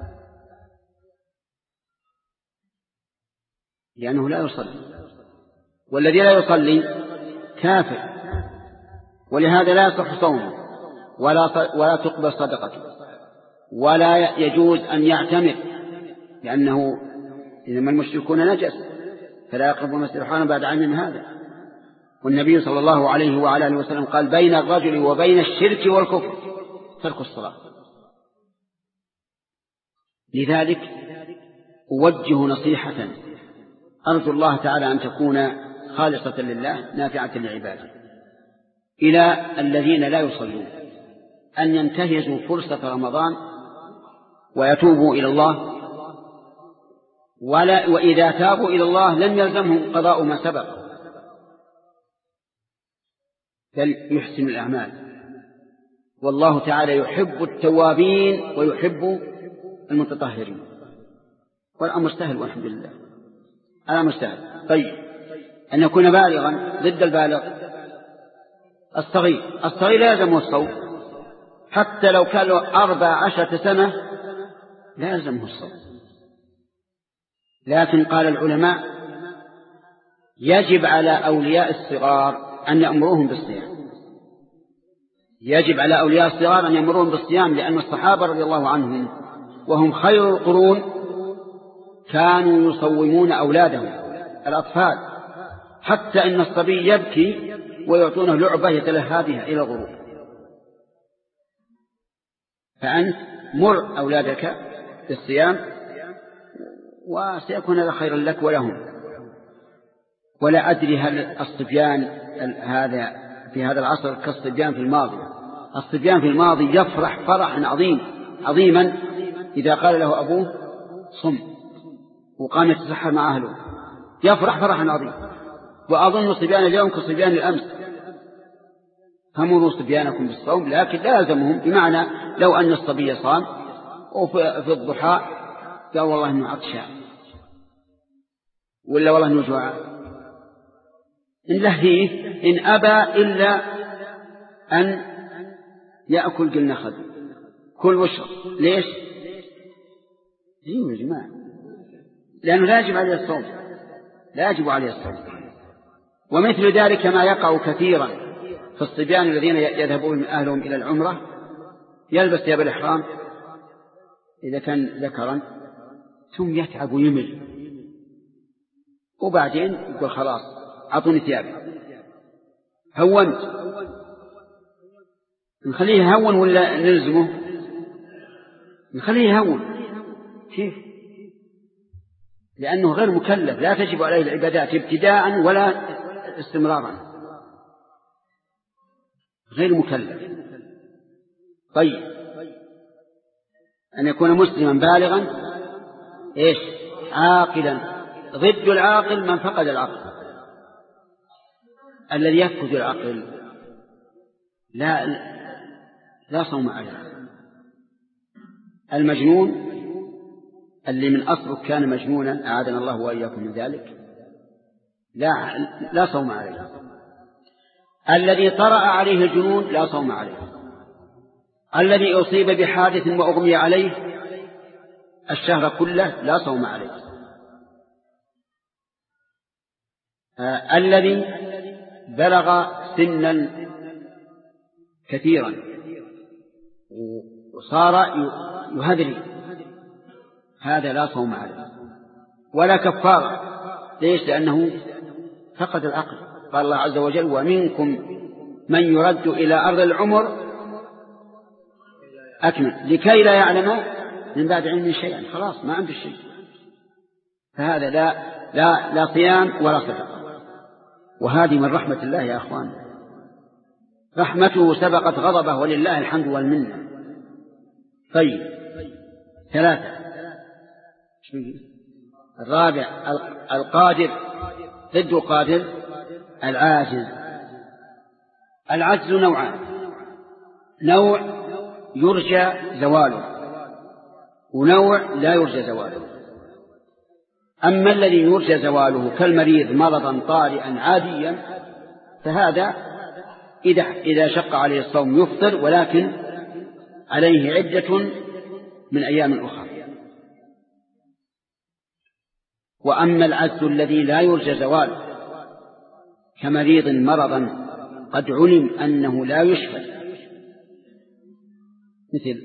[SPEAKER 1] لأنه لا يصلي، والذي لا يصلي كافر، ولهذا لا يصح صومه ولا ولا تقبل صدقته ولا يجوز أن يعتمر، لأنه إنما المشركون نجس فلا يقربوا المسجد الحرام بعد عام هذا. والنبي صلى الله عليه وعلى آله وسلم قال بين الرجل وبين الشرك والكفر ترك الصلاة. لذلك أوجه نصيحة أرجو الله تعالى أن تكون خالصة لله نافعة لعباده إلى الذين لا يصلون أن ينتهزوا فرصة رمضان ويتوبوا إلى الله، ولا وإذا تابوا إلى الله لم يلزمهم قضاء ما سبق بل يحسن الأعمال. والله تعالى يحب التوابين ويحب المتطهرين، والأمر سهل والحمد لله، الأمر سهل. طيب أن يكون بالغا ضد البالغ الصغير، الصغير لا يلزمه الصوم حتى لو كان له أربع عشرة سنة لا يلزمه الصوم، لكن قال العلماء يجب على أولياء الصغار أن يأمروهم بالصيام، يجب على أولياء الصغار أن يأمروهم بالصيام، لأن الصحابة رضي الله عنهم وهم خير القرون كانوا يصومون أولادهم الأطفال، حتى إن الصبي يبكي ويعطونه لعبة يتلهى بها إلى الغروب. فأنت مر أولادك بالصيام وسيكون هذا خيرا لك ولهم. ولا أدري هل الصبيان هذا في هذا العصر كالصبيان في الماضي. الصبيان في الماضي يفرح فرحا عظيم عظيما إذا قال له أبوه صم وقام يتسحر مع أهله، يفرح فرحا عظيما. وأظن صبيان اليوم كصبيان الأمس. فمروا صبيانكم بالصوم لكن لا يلزمهم، بمعنى لو أن الصبي صام وفي الضحى قال والله إنه عطشان ولا والله إنه جوع إن لهيه إن أبى إلا أن يأكل قلنا خذ كل وشرب. ليش؟ يا جماعة لأنه لا يجب عليه الصوم، لا يجب عليه الصوم. ومثل ذلك ما يقع كثيرا في الصبيان الذين يذهبون أهلهم إلى العمرة، يلبس ثياب الإحرام إذا كان ذكرا ثم يتعب ويمل وبعدين يقول خلاص أعطوني ثيابي هونت. نخليه هون ولا نلزمه؟ نخليه هون. كيف؟ لأنه غير مكلف، لا تجب عليه العبادات ابتداء ولا استمرارا، غير مكلف. طيب أن يكون مسلما بالغا إيش؟ عاقلا. ضد العاقل من فقد العقل. الذي يفقد العقل لا لا صوم عليه. المجنون اللي من أصله كان مجنونا أعاذنا الله وإياكم من ذلك لا لا صوم عليه. الذي طرأ عليه الجنون لا صوم عليه. الذي أصيب بحادث وأغمي عليه الشهر كله لا صوم عليه. آه الذي بلغ سنا كثيرا وصار يهذري هذا لا صوم عليه ولا كفارة. ليش؟ لأنه فقد العقل. قال الله عز وجل ومنكم من يرد إلى أرض العمر أكمل لكي لا يعلم من بعد علم شيئا. خلاص ما عنده شيء. فهذا لا لا لا صيام ولا صدقة. وهذه من رحمة الله يا أخوان، رحمته سبقت غضبه ولله الحمد والمنة. طيب ثلاثة. الرابع القادر، ضد القادر العاجز. العجز نوعان: نوع يرجى زواله ونوع لا يرجى زواله. أما الذي يرجى زواله كالمريض مرضا طارئا عاديا فهذا إذا إذا شق عليه الصوم يفطر، ولكن عليه عدة من أيام أخرى. وأما العجز الذي لا يرجى زواله كمريض مرضا قد علم أنه لا يشفى، مثل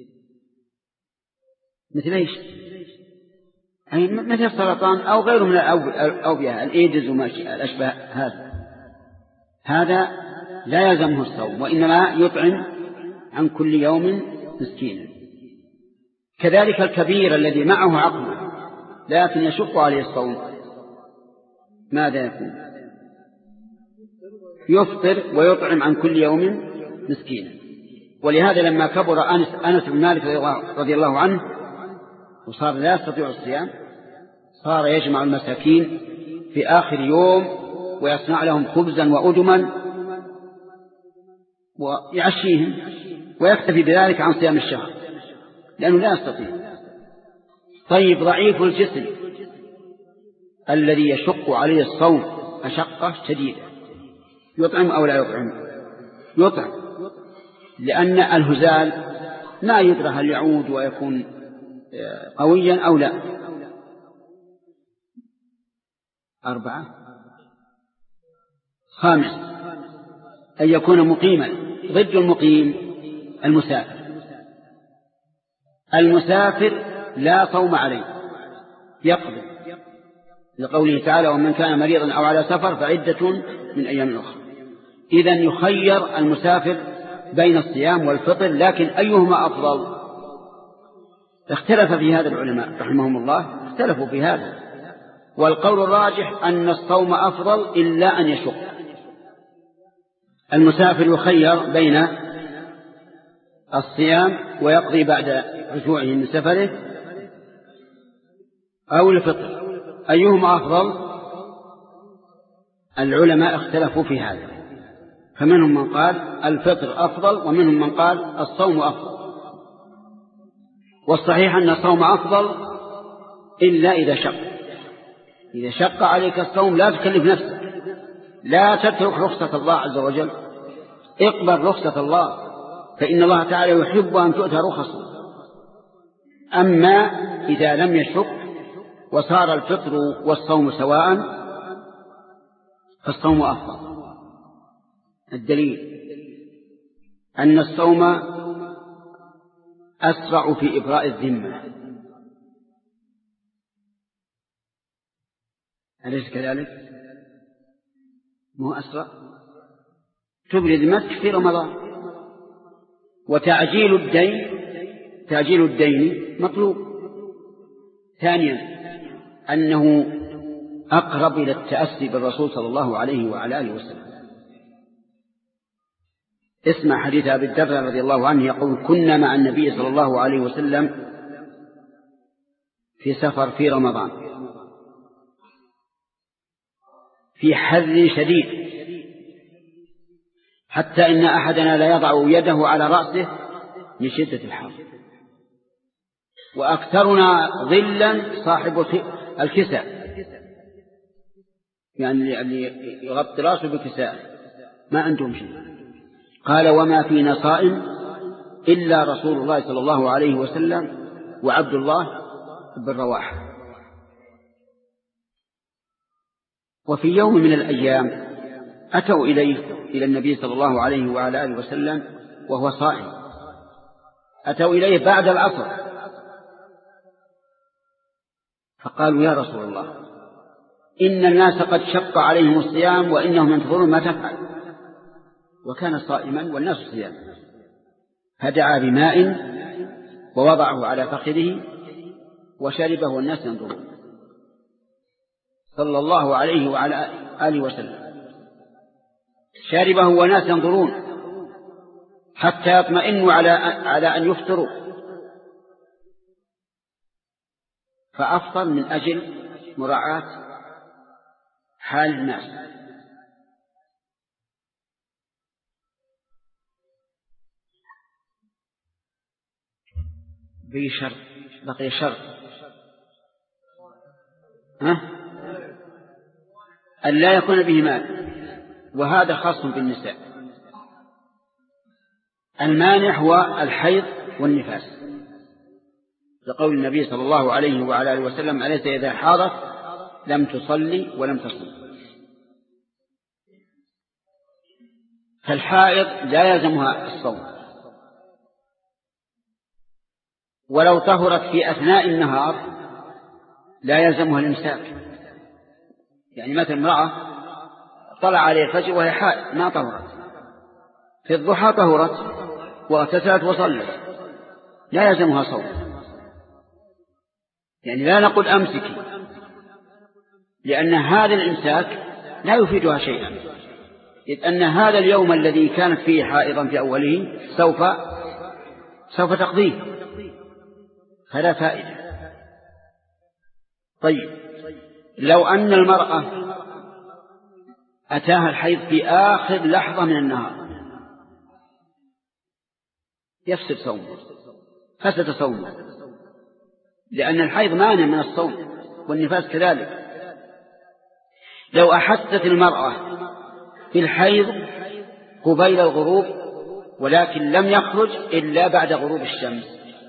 [SPEAKER 1] مثل ايش؟ أي مثل السرطان أو غيره من الأوبئة، الإيدز وما الأشبه، هذا هذا لا يلزمه الصوم، وإنما يطعم عن كل يوم مسكينا. كذلك الكبير الذي معه عقله لكن يشق عليه الصوم ماذا يكون؟ يفطر ويطعم عن كل يوم مسكينا. ولهذا لما كبر أنس, أنس بن مالك رضي الله عنه وصار لا يستطيع الصيام صار يجمع المساكين في آخر يوم ويصنع لهم خبزا وأدما ويعشيهم ويكتفي بذلك عن صيام الشهر لأنه لا يستطيع. طيب ضعيف الجسم الذي يشق عليه الصوم مشقة شديدة يطعم أو لا يطعم؟ يطعم، لأن الهزال ما يدرى هل يعود ويكون قويا أو لا. أربعة. خامس أن يكون مقيما. ضد المقيم المسافر. المسافر لا صوم عليه يقضي، لقوله تعالى: ومن كان مريضا أو على سفر فعدة من أيام أخرى. إذن يخير المسافر بين الصيام والفطر، لكن أيهما أفضل؟ اختلف في هذا العلماء رحمهم الله، اختلفوا في هذا، والقول الراجح أن الصوم أفضل إلا أن يشق. المسافر يخير بين الصيام ويقضي بعد رجوعه من سفره أو الفطر، أيهما أفضل؟ العلماء اختلفوا في هذا، فمنهم من قال الفطر أفضل ومنهم من قال الصوم أفضل. والصحيح أن الصوم أفضل إلا إذا شق. إذا شق عليك الصوم لا تكلف نفسك، لا تترك رخصة الله عز وجل، اقبل رخصة الله، فإن الله تعالى يحب أن تؤتى رخصه. أما إذا لم يشق وصار الفطر والصوم سواء فالصوم أفضل. الدليل أن الصوم أسرع في إبراء الذمة، أليس كذلك؟ مو أسرع؟ تبري ذمتك في رمضان. وتعجيل الدين تعجيل الدين مطلوب. ثانيا أنه أقرب إلى التأسي بالرسول صلى الله عليه وعلى آله وسلم. اسمع حديث أبي الدرداء رضي الله عنه يقول: كنا مع النبي صلى الله عليه وسلم في سفر في رمضان في حر شديد، حتى إن أحدنا لا يضع يده على رأسه من شدة الحر، وأكثرنا ظلا صاحب الكساء، يعني اللي يغطي رأسه بكساء ما عندهم شيء. قال: وما فينا صائم إلا رسول الله صلى الله عليه وسلم وعبد الله بن رواحة. وفي يوم من الأيام أتوا إليه إلى النبي صلى الله عليه وعلى آله وسلم وهو صائم، أتوا إليه بعد العصر فقالوا: يا رسول الله، إن الناس قد شق عليهم الصيام وإنهم ينتظرون ما تفعل. وكان صائما والناس صيام، فدعا بماء ووضعه على فخذه وشربه والناس ينظرون صلى الله عليه وعلى آله وسلم. شاربه وناس ينظرون حتى يطمئنوا على على أن يفطروا، فأفطر من أجل مراعاة حال الناس. به شرط، بقي شرط، ها؟ أن لا يكون به مال، وهذا خاص بالنساء. المانع هو الحيض والنفاس، لقول النبي صلى الله عليه وعلى آله وسلم: أليس إذا حاضت لم تصلي ولم تصم. فالحائض لا يلزمها الصوم، ولو طهرت في أثناء النهار لا يلزمها الإمساك. يعني مثل امرأة طلع عليه الفجر وهي حائض ما طهرت، في الضحى طهرت واغتسلت وصلت، لا يلزمها صوم. يعني لا نقول أمسكي، لأن هذا الإمساك لا يفيدها شيئا، إذ أن هذا اليوم الذي كانت فيه حائضا في أوله سوف سوف تقضيه، فلا فائدة. طيب، لو أن المرأة أتاها الحيض في آخر لحظة من النهار يفسد صومه، فسد صومه، لأن الحيض مانع من الصوم والنفاس كذلك. لو أحست المرأة في الحيض قبيل الغروب ولكن لم يخرج إلا بعد غروب الشمس،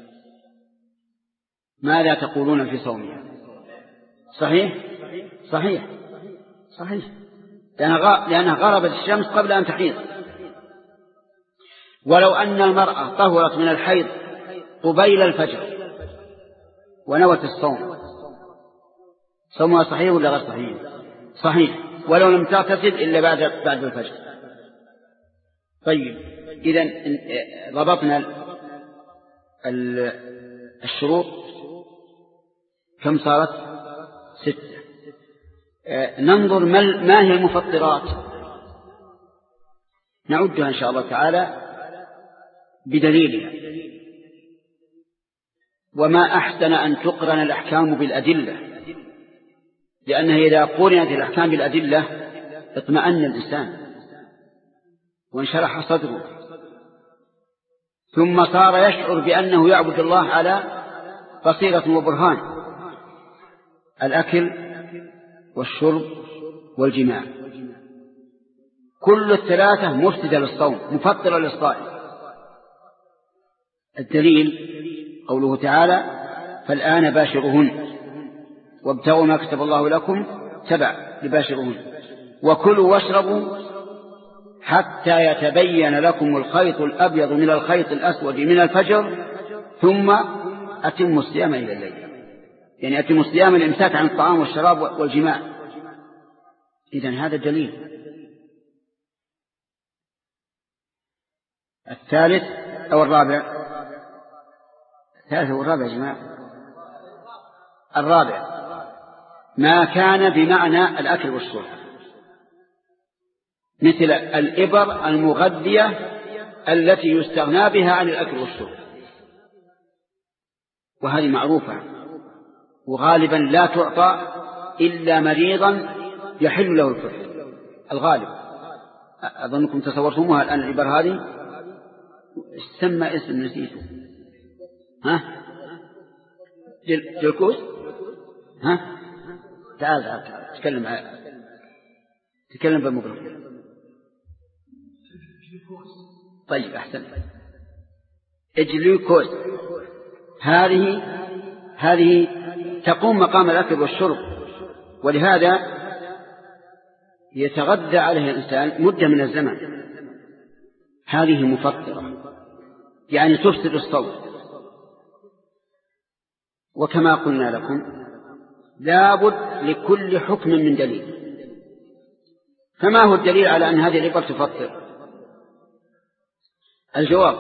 [SPEAKER 1] ماذا تقولون في صومها؟ صحيح صحيح صحيح، لأنها غربت الشمس قبل أن تحيض. ولو أن المرأة طهرت من الحيض قبيل الفجر ونوت الصوم، صومها صحيح ولا غير صحيح؟ صحيح، ولو لم تغتسل إلا بعد بعد الفجر. طيب، إذن ضبطنا الشروط كم صارت؟ ستة. ننظر ما هي المفطرات، نعدها إن شاء الله تعالى بدليلها. وما أحسن أن تقرن الأحكام بالأدلة، لأنها إذا قرنت الأحكام بالأدلة اطمأن الإنسان وانشرح صدره، ثم صار يشعر بأنه يعبد الله على بصيرة وبرهان. الأكل والشرب والجماع كل الثلاثة مفسدة للصوم مفطرة للصائم. الدليل قوله تعالى: فالآن باشرهن وابتغوا ما كتب الله لكم تبع لباشرهن وكلوا واشربوا حتى يتبين لكم الخيط الأبيض من الخيط الأسود من الفجر ثم أتموا الصيام إلى الليل. يعني أتموا الصيام الإمساك عن الطعام والشراب والجماع. إذن هذا دليل. الثالث أو الرابع؟ الثالث أو الرابع يا جماعة؟ الرابع ما كان بمعنى الأكل والشرب، مثل الإبر المغذية التي يستغنى بها عن الأكل والشرب، وهذه معروفة، وغالبا لا تعطى إلا مريضا يحل له الفطر، الغالب. أظنكم تصورتموها الآن. الإبر هذه سمى اسم نسيته، ها؟ جلكوس، ها؟ تعال تعال تعال تكلم تكلم بالمقرب. طيب أحسن. الجلوكوز هذه هذه تقوم مقام الأكل والشرب، ولهذا يتغذى عليها الإنسان مدة من الزمن. هذه مفطرة، يعني تفسد الصوم. وكما قلنا لكم لابد لكل حكم من دليل. فما هو الدليل على أن هذه الإبر تفطر؟ الجواب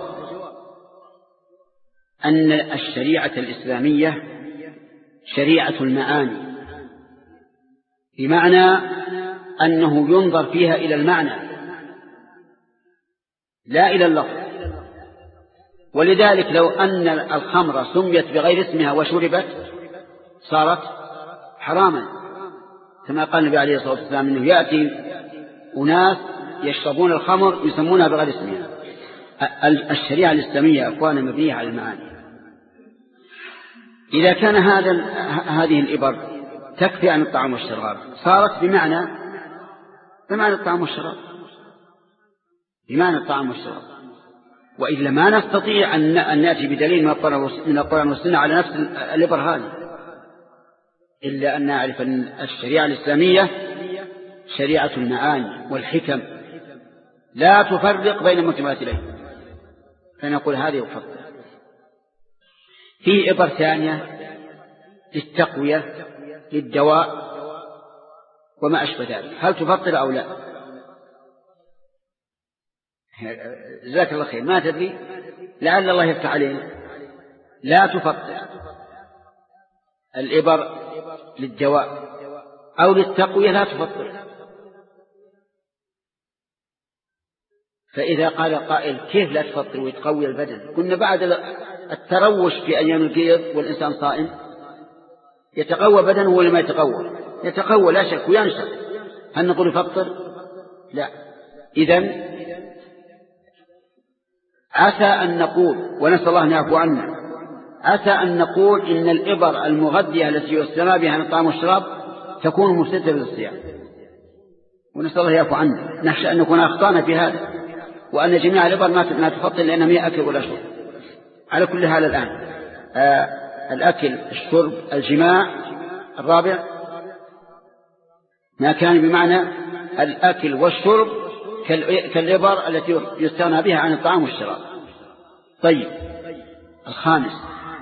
[SPEAKER 1] أن الشريعة الإسلامية شريعة المعاني، بمعنى أنه ينظر فيها إلى المعنى لا إلى اللفظ. ولذلك لو أن الخمر سميت بغير اسمها وشربت صارت حراما، كما قال النبي عليه الصلاة والسلام إنه يأتي أناس يشربون الخمر يسمونها بغير اسمها. الشريعة الإسلامية أخوانا مبنية على المعاني. إذا كان هذا هذه الإبر تكفي عن الطعام والشراب صارت بمعنى بمعنى الطعام والشراب بمعنى الطعام والشراب. وإلا ما نستطيع أن نأتي بدليل من القرآن والسنة على نفس الإبر هذه، إلا أن نعرف أن الشريعة الإسلامية شريعة المعاني والحكم لا تفرق بين المتماثلين، فنقول هذه يفضل. في إبر ثانية للتقوية للدواء وما أشبه ذلك، هل تفضل أو لا؟ جزاك الله خير، ما تدري، لعل الله يفتح علينا. لا تفضل الإبر للدواء أو للتقوية، لا تفضل. فإذا قال قائل كيف لا تفطر ويتقوي البدن؟ قلنا بعد التروش في أيام القيض والإنسان صائم يتقوى بدنه ولا ما يتقوى؟ يتقوى لا شك وينشط. هل نقول يفطر؟ لا. إذن عسى أن نقول، ونسأل الله أن يعفو عنا، عسى أن نقول إن الإبر المغذية التي يستمع بها عن الطعام والشراب تكون مفسدة للصيام، ونسأل الله يعفو عنا. نخشى أن نكون أخطأنا في هذا، وأن جميع الإبر ما تفضل لأنها ما أكل ولا شرب. على كل حال الآن آه الأكل الشرب الجماع. الرابع ما كان بمعنى الأكل والشرب كالإبر التي يستغنى بها عن الطعام والشراب. طيب الخامس،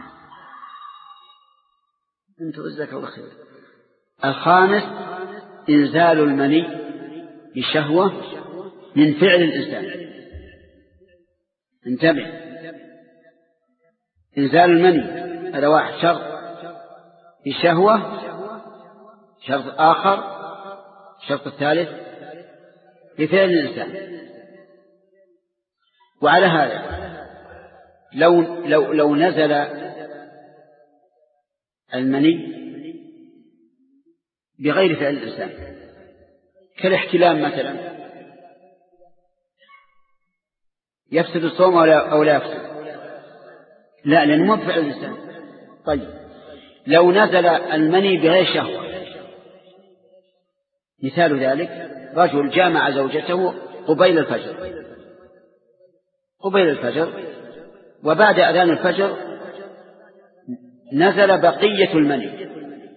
[SPEAKER 1] انت جزاك الله خير. الخامس إنزال المني بشهوة من فعل الإنسان. انتبه، إنزال المني هذا واحد شرط بشهوة، شرط آخر الشرط الثالث بفعل الإنسان. وعلى هذا لو, لو, لو نزل المني بغير فعل الإنسان كالاحتلام مثلا، يفسد الصوم أو لا يفسد؟ لا، لأنه مو بفعل الإنسان. طيب لو نزل المني بغير شهوة، مثال ذلك رجل جامع زوجته قبيل الفجر قبيل الفجر وبعد أذان الفجر نزل بقية المني،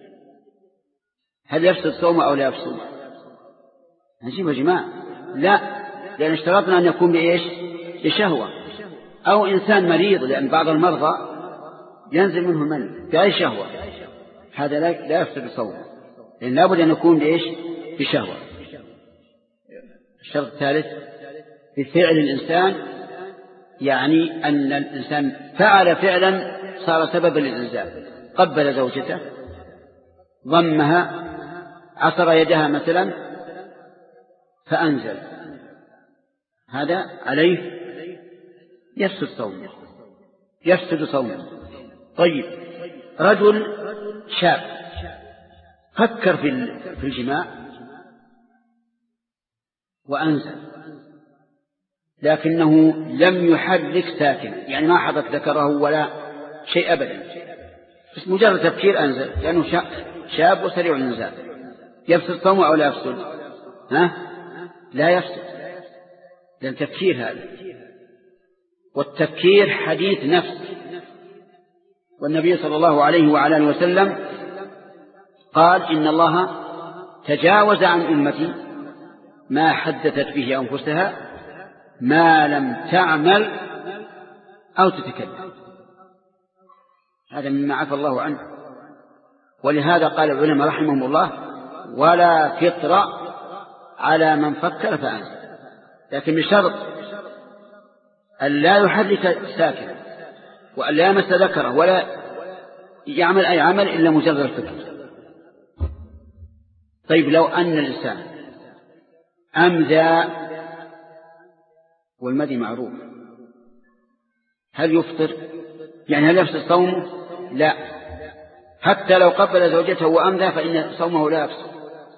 [SPEAKER 1] هل يفسد صوم أو لا يفسد؟ نجيب يا جماعة لا، لأن اشترطنا أن يكون بإيش؟ بشهوة. أو إنسان مريض، لأن بعض المرضى ينزل منه المني بأي شهوة، هذا لا يفسد صوم، لأن لابد أن يكون بإيش؟ بشهوة. الشرط الثالث بفعل الإنسان، يعني أن الإنسان فعل فعلا صار سببا للإنزال، قبل زوجته، ضمها، عصر يدها مثلا فأنزل، هذا عليه يفسد صومه يفسد صومه. طيب رجل شاب فكر في الجماع وأنزل، لكنه لم يحرك ساكن، يعني ما حرك ذكره ولا شيء أبدا، بس مجرد تفكير أنزل، لأنه يعني شاب وسريع الإنزال. يفسد صومه أو لا يفسد؟ ها؟ لا يفسد، لأن تفكير هذا، والتفكير حديث نفس. والنبي صلى الله عليه وعلى آله وسلم قال إن الله تجاوز عن أمتي ما حدثت به أنفسها ما لم تعمل أو تتكلم. هذا مما عفى الله عنه. ولهذا قال العلماء رحمهم الله ولا فطر على من فكر فأنزل، لكن بشرط أن لا يحرك ساكنا، وأن لا يمس ذكره، ولا يعمل أي عمل إلا مجرد الفكر. طيب لو أن الإنسان أمذى والمدي معروف. هل يفطر؟ يعني هل يفسد صومه؟ لا، حتى لو قبل زوجته وأمذى فإن صومه لا يفسد،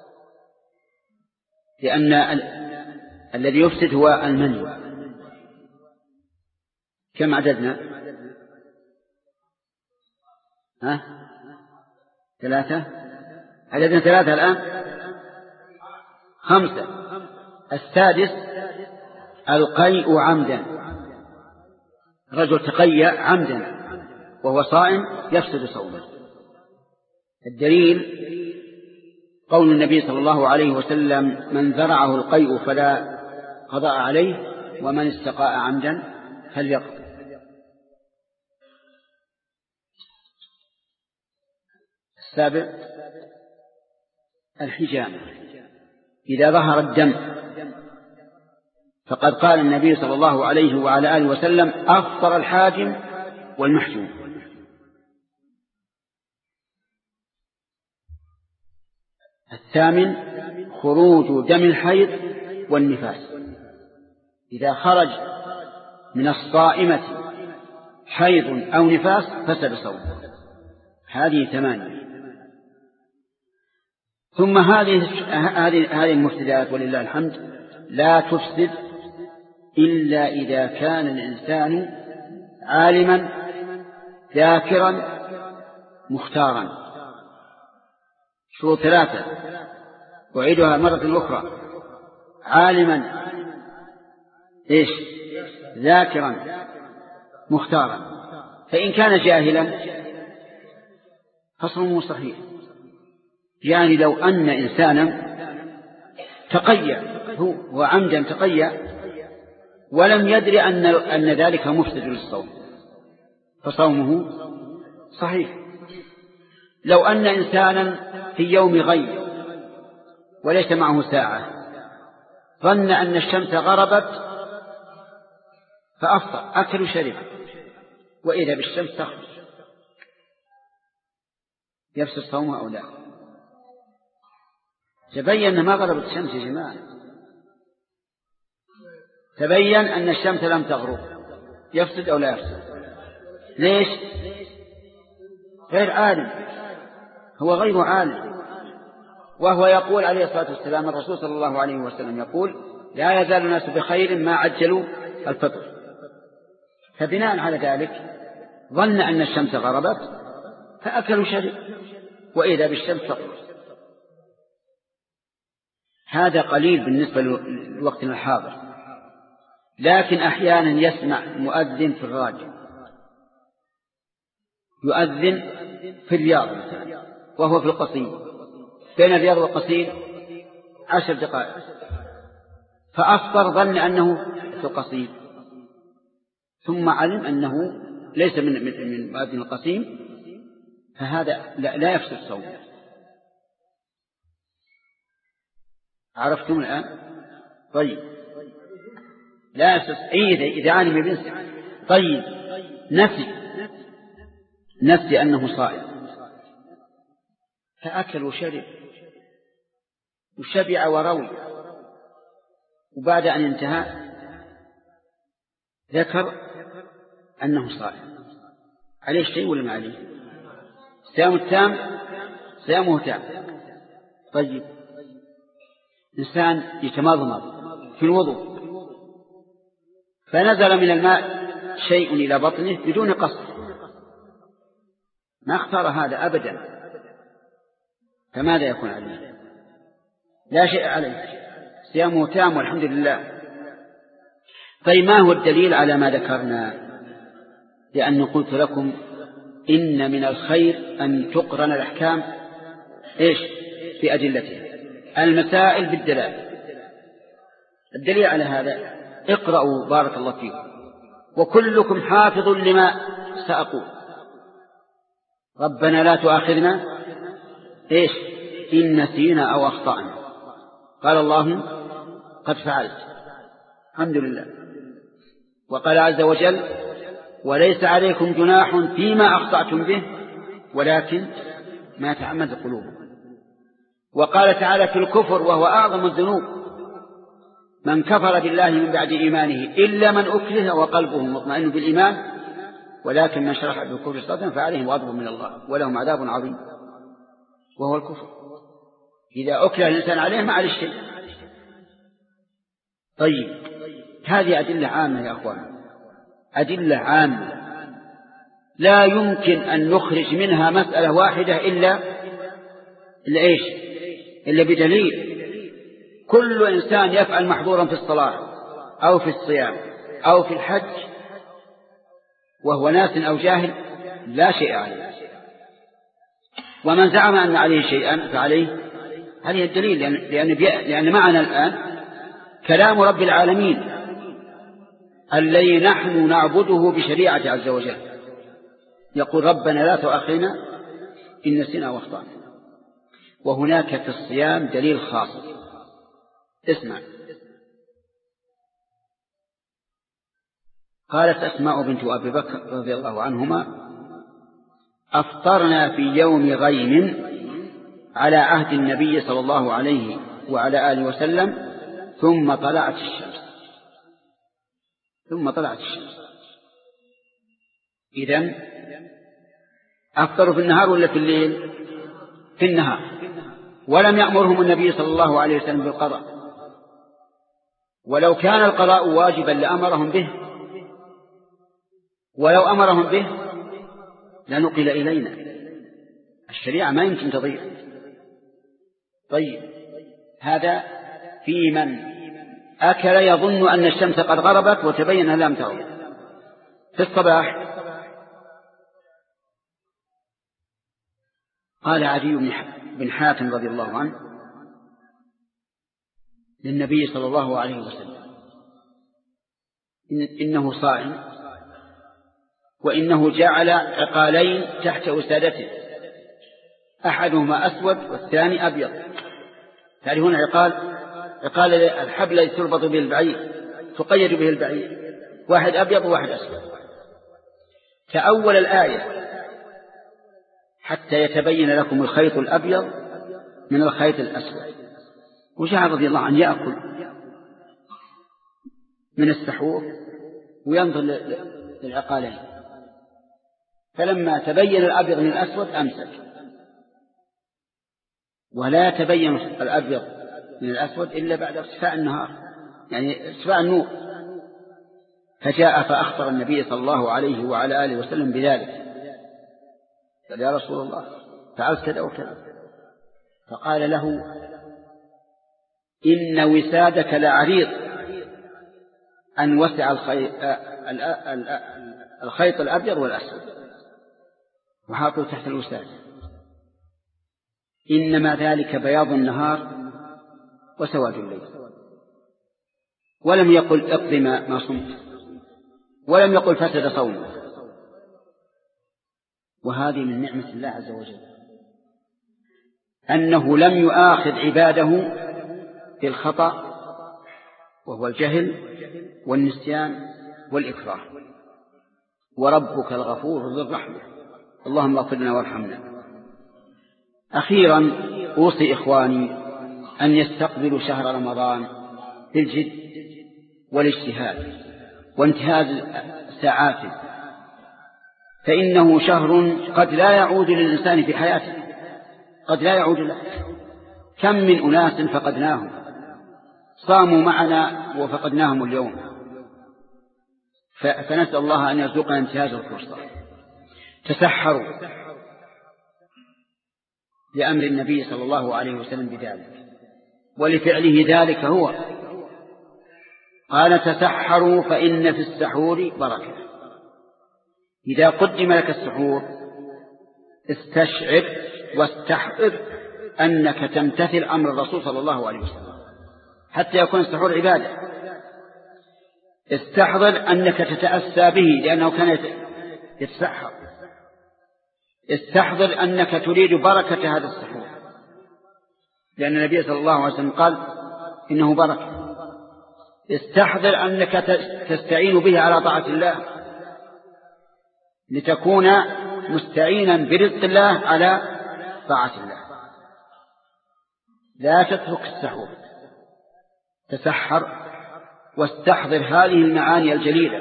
[SPEAKER 1] لأن ال... الذي يفسد هو المني. كم عددنا؟ ها؟ ثلاثة. عددنا ثلاثة الآن. خمسة. السادس القيء عمدا، رجل تقيأ عمدا وهو صائم يفسد صومه. الدليل قول النبي صلى الله عليه وسلم: من ذرعه القيء فلا قضاء عليه، ومن استقاء عمدا فليقض. السابع الحجامة، إذا ظهر الدم فقد قال النبي صلى الله عليه وعلى آله وسلم: أفطر الحاجم والمحجوم. الثامن خروج دم الحيض والنفاس، إذا خرج من الصائمة حيض أو نفاس فسد صومه. هذه ثمانية. ثم هذه هذه المفسدات ولله الحمد لا تفسد إلا إذا كان الإنسان عالما ذاكرا مختارا. شروط ثلاثة أعيدها مرة أخرى: عالما إيش؟ ذاكرا مختارا. فإن كان جاهلا فصومه صحيح. يعني لو أن إنسانا تقيأ هو عمدا تقيأ ولم يدري أن, أن ذلك مفسد للصوم فصومه صحيح. لو أن إنسانا في يوم غيب وليس معه ساعة ظن أن الشمس غربت فأفطر، أكل وشرب، وإذا بالشمس تخرج، يفسد صومه أو لا؟ تبين ما غربت الشمس يا جماعة، تبين أن الشمس لم تغرب، يفسد أو لا يفسد؟ ليش؟ غير عالم، هو غير عالم. وهو يقول عليه الصلاة والسلام، الرسول صلى الله عليه وسلم يقول: لا يزال الناس بخير ما عجلوا الفطر. فبناء على ذلك ظن أن الشمس غربت فأكلوا شرب، وإذا بالشمس تغرب. هذا قليل بالنسبة لوقتنا الحاضر، لكن أحيانا يسمع مؤذن في الراديو يؤذن في الرياض مثلا وهو في القصيم، بين الرياض والقصيم عشر دقائق، فأفطر ظن أنه في القصيم، ثم علم أنه ليس من من مؤذن القصيم، فهذا لا, لا يفسد صومه. عرفتم الآن؟ طيب، لا يفسد إذا علم بنفسه. طيب، نفي نفي أنه صائم فأكل وشرب وشبع وروي، وبعد أن انتهى ذكر أنه صائم، عليه شيء ولا ما عليه؟ صيام التام صيامه تام. طيب، إنسان يتمضمض في الوضوء فنزل من الماء شيء إلى بطنه بدون قصد، ما اختار هذا أبدا، فماذا يكون عليه؟ لا شيء عليه، صيامه تام والحمد لله. طيب، ما هو الدليل على ما ذكرنا؟ لأن قلت لكم إن من الخير أن تقرن الأحكام إيش في أدلتها، المسائل بالدلالة. الدليل على هذا اقرأوا بارك الله فيكم: وكلكم حافظ لما سأقول، ربنا لا تؤاخذنا إيش إن نسينا أو أخطأنا. قال الله: قد فعلت، الحمد لله. وقال عز وجل: وليس عليكم جناح فيما أخطأتم به ولكن ما تعمد قلوبكم. وقال تعالى في الكفر وهو أعظم الذنوب: من كفر بالله من بعد إيمانه إلا من أكره وقلبه مطمئن بالإيمان ولكن من شرح بالكفر صدرا فعليهم غضب من الله ولهم عذاب عظيم وهو الكفر. إذا أكره الإنسان عليه ما عليه شيء. طيب هذه أدلة عامة يا أخوان، أدلة عامة لا يمكن أن نخرج منها مسألة واحدة إلا إلا إيش إلا بدليل. كل إنسان يفعل محظورا في الصلاة أو في الصيام أو في الحج وهو ناس أو جاهل لا شيء عليه، ومن زعم أن عليه شيئا فعليه هذه الدليل، لأن, لأن, لأن معنا الآن كلام رب العالمين الذي نحن نعبده بشريعة عز وجل، يقول ربنا لا تؤاخذنا إن نسينا واخطأنا. وهناك في الصيام دليل خاص، اسمع. قالت أسماء بنت أبي بكر رضي الله عنهما أفطرنا في يوم غيم على عهد النبي صلى الله عليه وعلى آله وسلم ثم طلعت الشمس ثم طلعت الشمس إذن أفطروا في النهار ولا في الليل؟ في النهار. ولم يأمرهم النبي صلى الله عليه وسلم بالقضاء، ولو كان القضاء واجبا لأمرهم به، ولو أمرهم به لنقل إلينا. الشريعة ما يمكن تضيع. طيب هذا في من أكل يظن أن الشمس قد غربت وتبين أنها لم تغرب. في الصباح قال عدي بن حاتم رضي الله عنه للنبي صلى الله عليه وسلم إن إنه صائم وإنه جعل عقالين تحت وسادته أحدهما أسود والثاني أبيض. تعرفون عقال؟ عقال الحبل الذي تربط به البعير تقيد به البعير، واحد أبيض وواحد أسود. تأول الآية حتى يتبين لكم الخيط الأبيض من الخيط الأسود، وجعل رضي الله عنه يأكل من السحور وينظر للعقالين، فلما تبين الأبيض من الأسود أمسك، ولا تبين الأبيض من الأسود إلا بعد ارتفاع النهار، يعني ارتفاع النور. فجاء فأخبر النبي صلى الله عليه وعلى آله وسلم بذلك، قال يا رسول الله فعلت كذا وكذا. فقال له إن وسادك لعريض أن وسع الخيط الأبيض والأسود وحاطه تحت الوساد، إنما ذلك بياض النهار وسواد الليل. ولم يقل اقضي ما صمت، ولم يقل فسد صومه. وهذه من نعمة الله عز وجل أنه لم يؤاخذ عباده في الخطأ وهو الجهل والنسيان والإكراه. وربك الغفور ذو الرحمة، اللهم اغفر لنا وارحمنا. أخيرا أوصي إخواني أن يستقبلوا شهر رمضان بالجد والاجتهاد وانتهاز ساعاته، فإنه شهر قد لا يعود للإنسان في حياته، قد لا يعود له. كم من أناس فقدناهم، صاموا معنا وفقدناهم اليوم، فنسأل الله أن يرزقنا انتهاز الفرصة. تسحروا لأمر النبي صلى الله عليه وسلم بذلك ولفعله ذلك هو، قال تسحروا فإن في السحور بركة. إذا قدم لك السحور استشعر واستحضر أنك تمتثل أمر الرسول صلى الله عليه وسلم حتى يكون السحور عبادة. استحضر أنك تتأسى به لأنه كان يتسحر. استحضر أنك تريد بركة هذا السحور لأن النبي صلى الله عليه وسلم قال إنه بركة. استحضر أنك تستعين به على طاعة الله لتكون مستعينا برزق الله على طاعة الله. لا تترك السحور، تسحر واستحضر هذه المعاني الجليلة.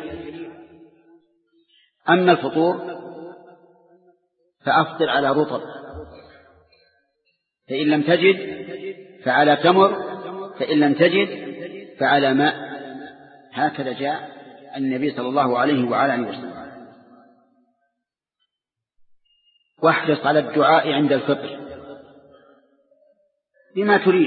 [SPEAKER 1] أما الفطور فأفطر على رطب، فإن لم تجد فعلى تمر، فإن لم تجد فعلى ماء. هكذا جاء النبي صلى الله عليه وعلى آله وسلم. واحرص على الدعاء عند الفطر بما تريد.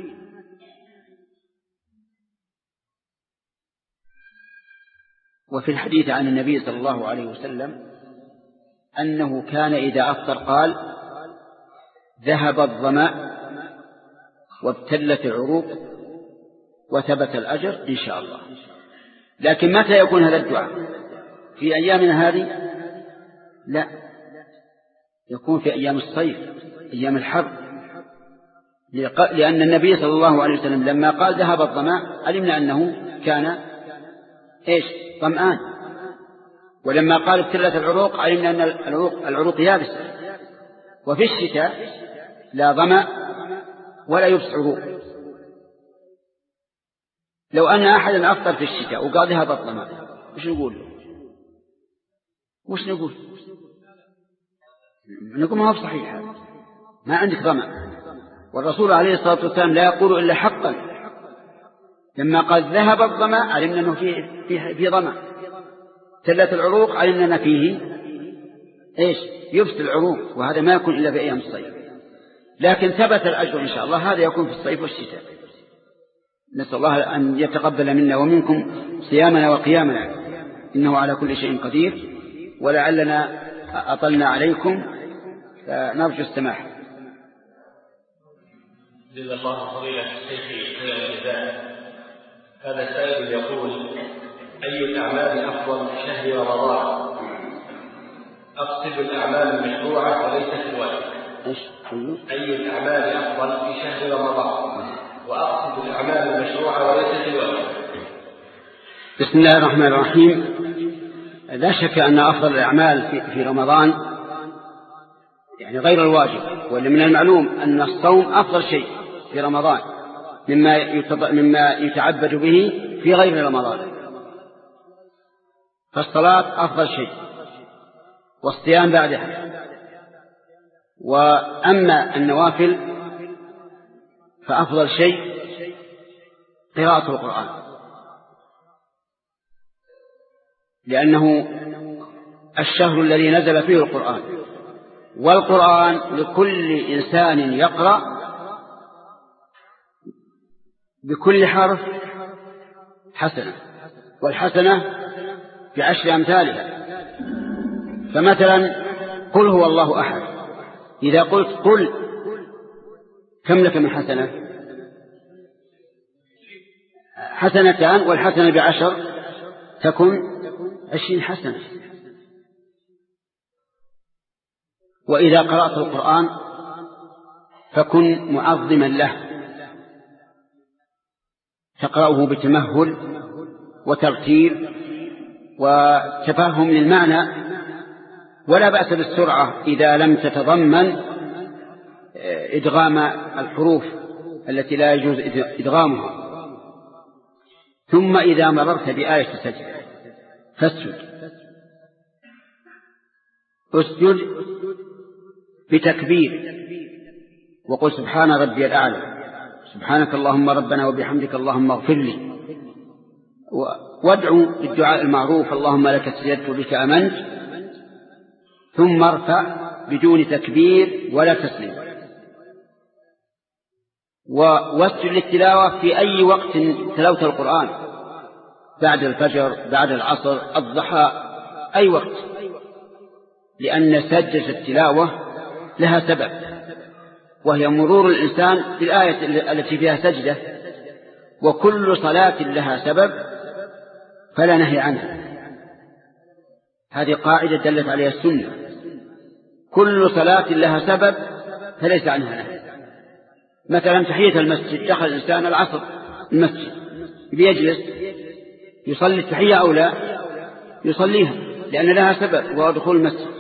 [SPEAKER 1] وفي الحديث عن النبي صلى الله عليه وسلم أنه كان إذا أفطر قال: ذهب الظمأ وابتلت العروق وثبت الأجر إن شاء الله. لكن متى يكون هذا الدعاء؟ في أيامنا هذه؟ لا، يكون في أيام الصيف، أيام الحر، لأن النبي صلى الله عليه وسلم لما قال ذهب الظمأ علمنا أنه كان إيش؟ ظمآن. ولما قال ابتلت العروق علمنا أن العروق, العروق يابسة. وفي الشتاء لا ظمأ ولا يبس عروق. لو أن أحدا أفطر في الشتاء وقال ذهب الظمأ وش نقول له؟ وش نقول؟ نقول ما هو صحيح، ما عندك ظمأ. والرسول عليه الصلاة والسلام لا يقول إلا حقا. لما قال ذهب الظمأ علمنا أنه فيه, فيه, فيه ظمأ. تلت العروق علمنا أنه فيه إيش؟ يبس العروق، وهذا ما يكون إلا في أيام الصيف. لكن ثبت الأجر إن شاء الله، هذا يكون في الصيف والشتاء. نسأل الله أن يتقبل منا ومنكم صيامنا وقيامنا، إنه على كل شيء قدير. ولعلنا أطلنا عليكم، فنرجو السماح.
[SPEAKER 2] جزا الله فضيلة الشيخ خير الجزاء. هذا سائل يقول: أي الأعمال أفضل في شهر رمضان؟ أقصد الأعمال المشروعة وليست الواجب. أي الأعمال أفضل في شهر رمضان؟ وأقصد الأعمال المشروعة وليست الواجب.
[SPEAKER 1] بسم الله الرحمن الرحيم. لا شك أن أفضل الأعمال في, في رمضان يعني غير الواجب، ومن المعلوم أن الصوم أفضل شيء في رمضان مما مما يتعبد به في غير رمضان. فالصلاة أفضل شيء والصيام بعدها. وأما النوافل فأفضل شيء قراءة القرآن، لأنه الشهر الذي نزل فيه القرآن، والقرآن لكل إنسان يقرأ بكل حرف حسنة، والحسنة بعشر أمثالها. فمثلا قل هو الله أحد، إذا قلت قل كم لك من حسنة؟ حسنتان، والحسنة بعشر تكون عشرين حسنة. وإذا قرأت القرآن فكن معظما له، تقرأه بتمهل وترتيل وتفهم للمعنى، ولا بأس بالسرعة إذا لم تتضمن إدغام الحروف التي لا يجوز إدغامها. ثم إذا مررت بآية السجدة فاسجد، اسجد بتكبير وقل سبحان ربي الأعلى، سبحانك اللهم ربنا وبحمدك اللهم اغفر لي، وادعو بالدعاء المعروف اللهم لك سجدت بك آمنت، ثم ارفع بدون تكبير ولا تسليم. واسجد للتلاوة في أي وقت تلوت القرآن، بعد الفجر، بعد العصر، الضحى، أي وقت، لأن سجدة التلاوة لها سبب، وهي مرور الإنسان بالآية التي فيها سجدة، وكل صلاة لها سبب فلا نهي عنها. هذه قاعدة دلت عليها السنة، كل صلاة لها سبب فليس عنها نهي. مثلا تحية المسجد، دخل الإنسان العصر المسجد بيجلس يصلي التحية أو لا يصليها، لأن لها سبب وهو دخول المسجد.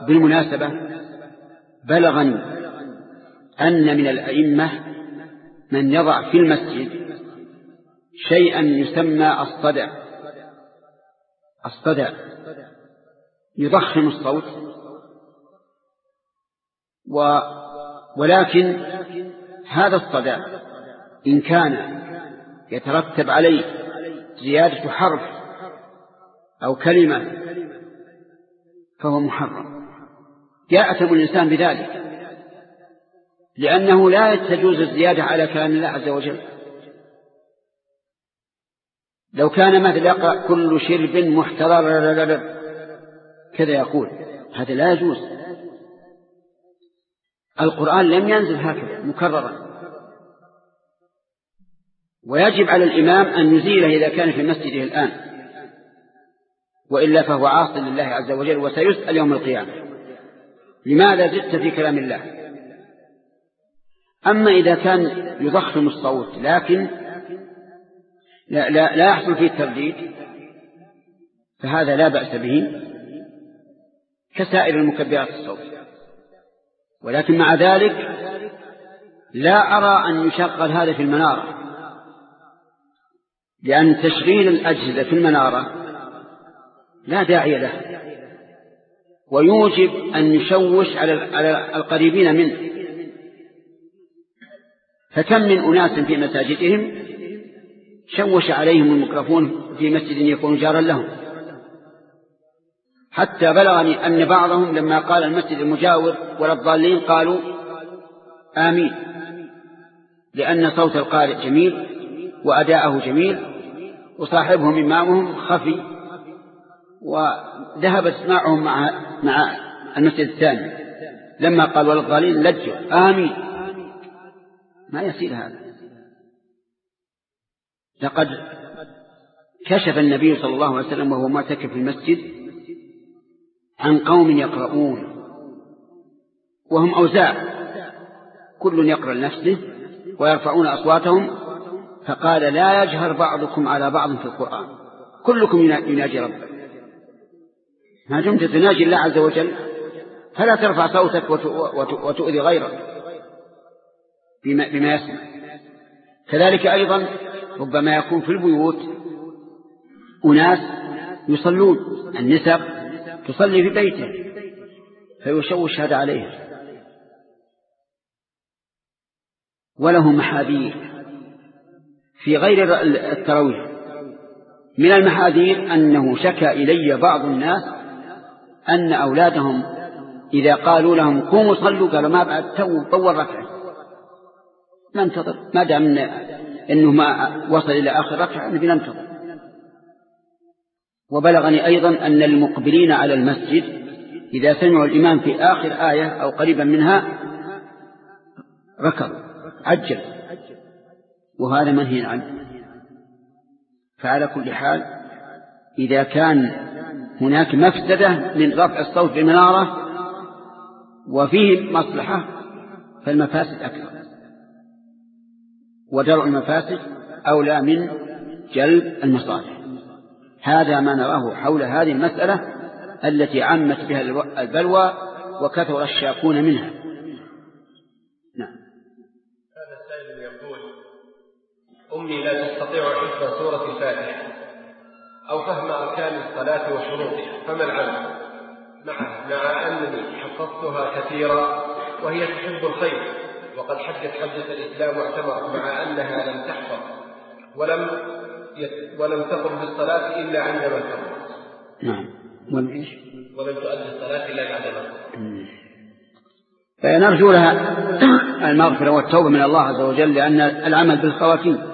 [SPEAKER 1] وبالمناسبة بلغني أن من الأئمة من يضع في المسجد شيئا يسمى الصدع، الصدع يضخم الصوت، و ولكن هذا الصدع إن كان يترتب عليه زيادة حرف أو كلمة فهو محرم، يأثم الإنسان بذلك، لأنه لا تجوز الزيادة على كلام الله عز وجل. لو كان مثل يقرأ كل شرب محتضر كذا يقول، هذا لا يجوز. القرآن لم ينزل هكذا مكررا، ويجب على الإمام أن يزيله إذا كان في مسجده الآن، وإلا فهو عاص لله عز وجل وسيسأل يوم القيامة لماذا زدت في كلام الله. أما إذا كان يضخم الصوت لكن لا, لا, لا يحصل فيه الترديد فهذا لا بأس به كسائر المكبرات الصوت. ولكن مع ذلك لا أرى أن يشغل هذا في المنارة، لأن تشغيل الأجهزة في المنارة لا داعي له، ويوجب أن يشوش على القريبين منه. فكم من أناس في مساجدهم شوش عليهم الميكروفون في مسجد يكون جارا لهم، حتى بلغني أن بعضهم لما قال المسجد المجاور ولا الضالين قالوا آمين، لأن صوت القارئ جميل وأداءه جميل وصاحبهم إمامهم خفي، وذهب اسماعهم مع مع المسجد الثاني لما قال ولا الضالين لجوا آمين. ما يصير هذا. لقد كشف النبي صلى الله عليه وسلم وهو معتكف في المسجد عن قوم يقرؤون وهم أوزاع كل يقرأ لنفسه ويرفعون أصواتهم، فقال لا يجهر بعضكم على بعض في القرآن، كلكم يناجي ربك. ما دمت تناجي الله عز وجل فلا ترفع صوتك وتؤذي غيرك بما, بما يسمع. كذلك أيضا ربما يكون في البيوت أناس يصلون، النساء تصلي في بيته فيشوش هذا عليه. وله محاذير في غير التراويح. من المحاذير أنه شكى إلي بعض الناس أن أولادهم إذا قالوا لهم قوموا صلوا قالوا ما بعد تو طول ركعة، ننتظر ما دام إنه ما وصل إلى آخر ركعة نبي ننتظر. وبلغني أيضا أن المقبلين على المسجد إذا سمعوا الإمام في آخر آية أو قريبا منها ركض عجل، وهذا منهي عنه. فعلى كل حال إذا كان هناك مفسدة من رفع الصوت بالمنارة وفيه مصلحة فالمفاسد أكثر، ودرء المفاسد أولى من جلب المصالح. هذا ما نراه حول هذه المسألة التي عمت بها البلوى وكثر الشاكون منها. نعم.
[SPEAKER 2] هذا السائل يقول أمي لا تستطيع حفظ سورة الفاتحة أو فهم أركان الصلاة وشروطها، فما العمل مع مع أنني حفظتها كثيرا وهي تحب الخير وقد حجت حجة الإسلام واعتمرت، مع أنها لم تحفظ ولم ولم تقم في الصلاة إلا عندما تمر.
[SPEAKER 1] نعم. ولم إيش؟
[SPEAKER 2] ولم تؤدي الصلاة إلا عندما تمر.
[SPEAKER 1] فنرجو لها المغفرة والتوبة من الله عز وجل، لأن العمل بالخواتيم.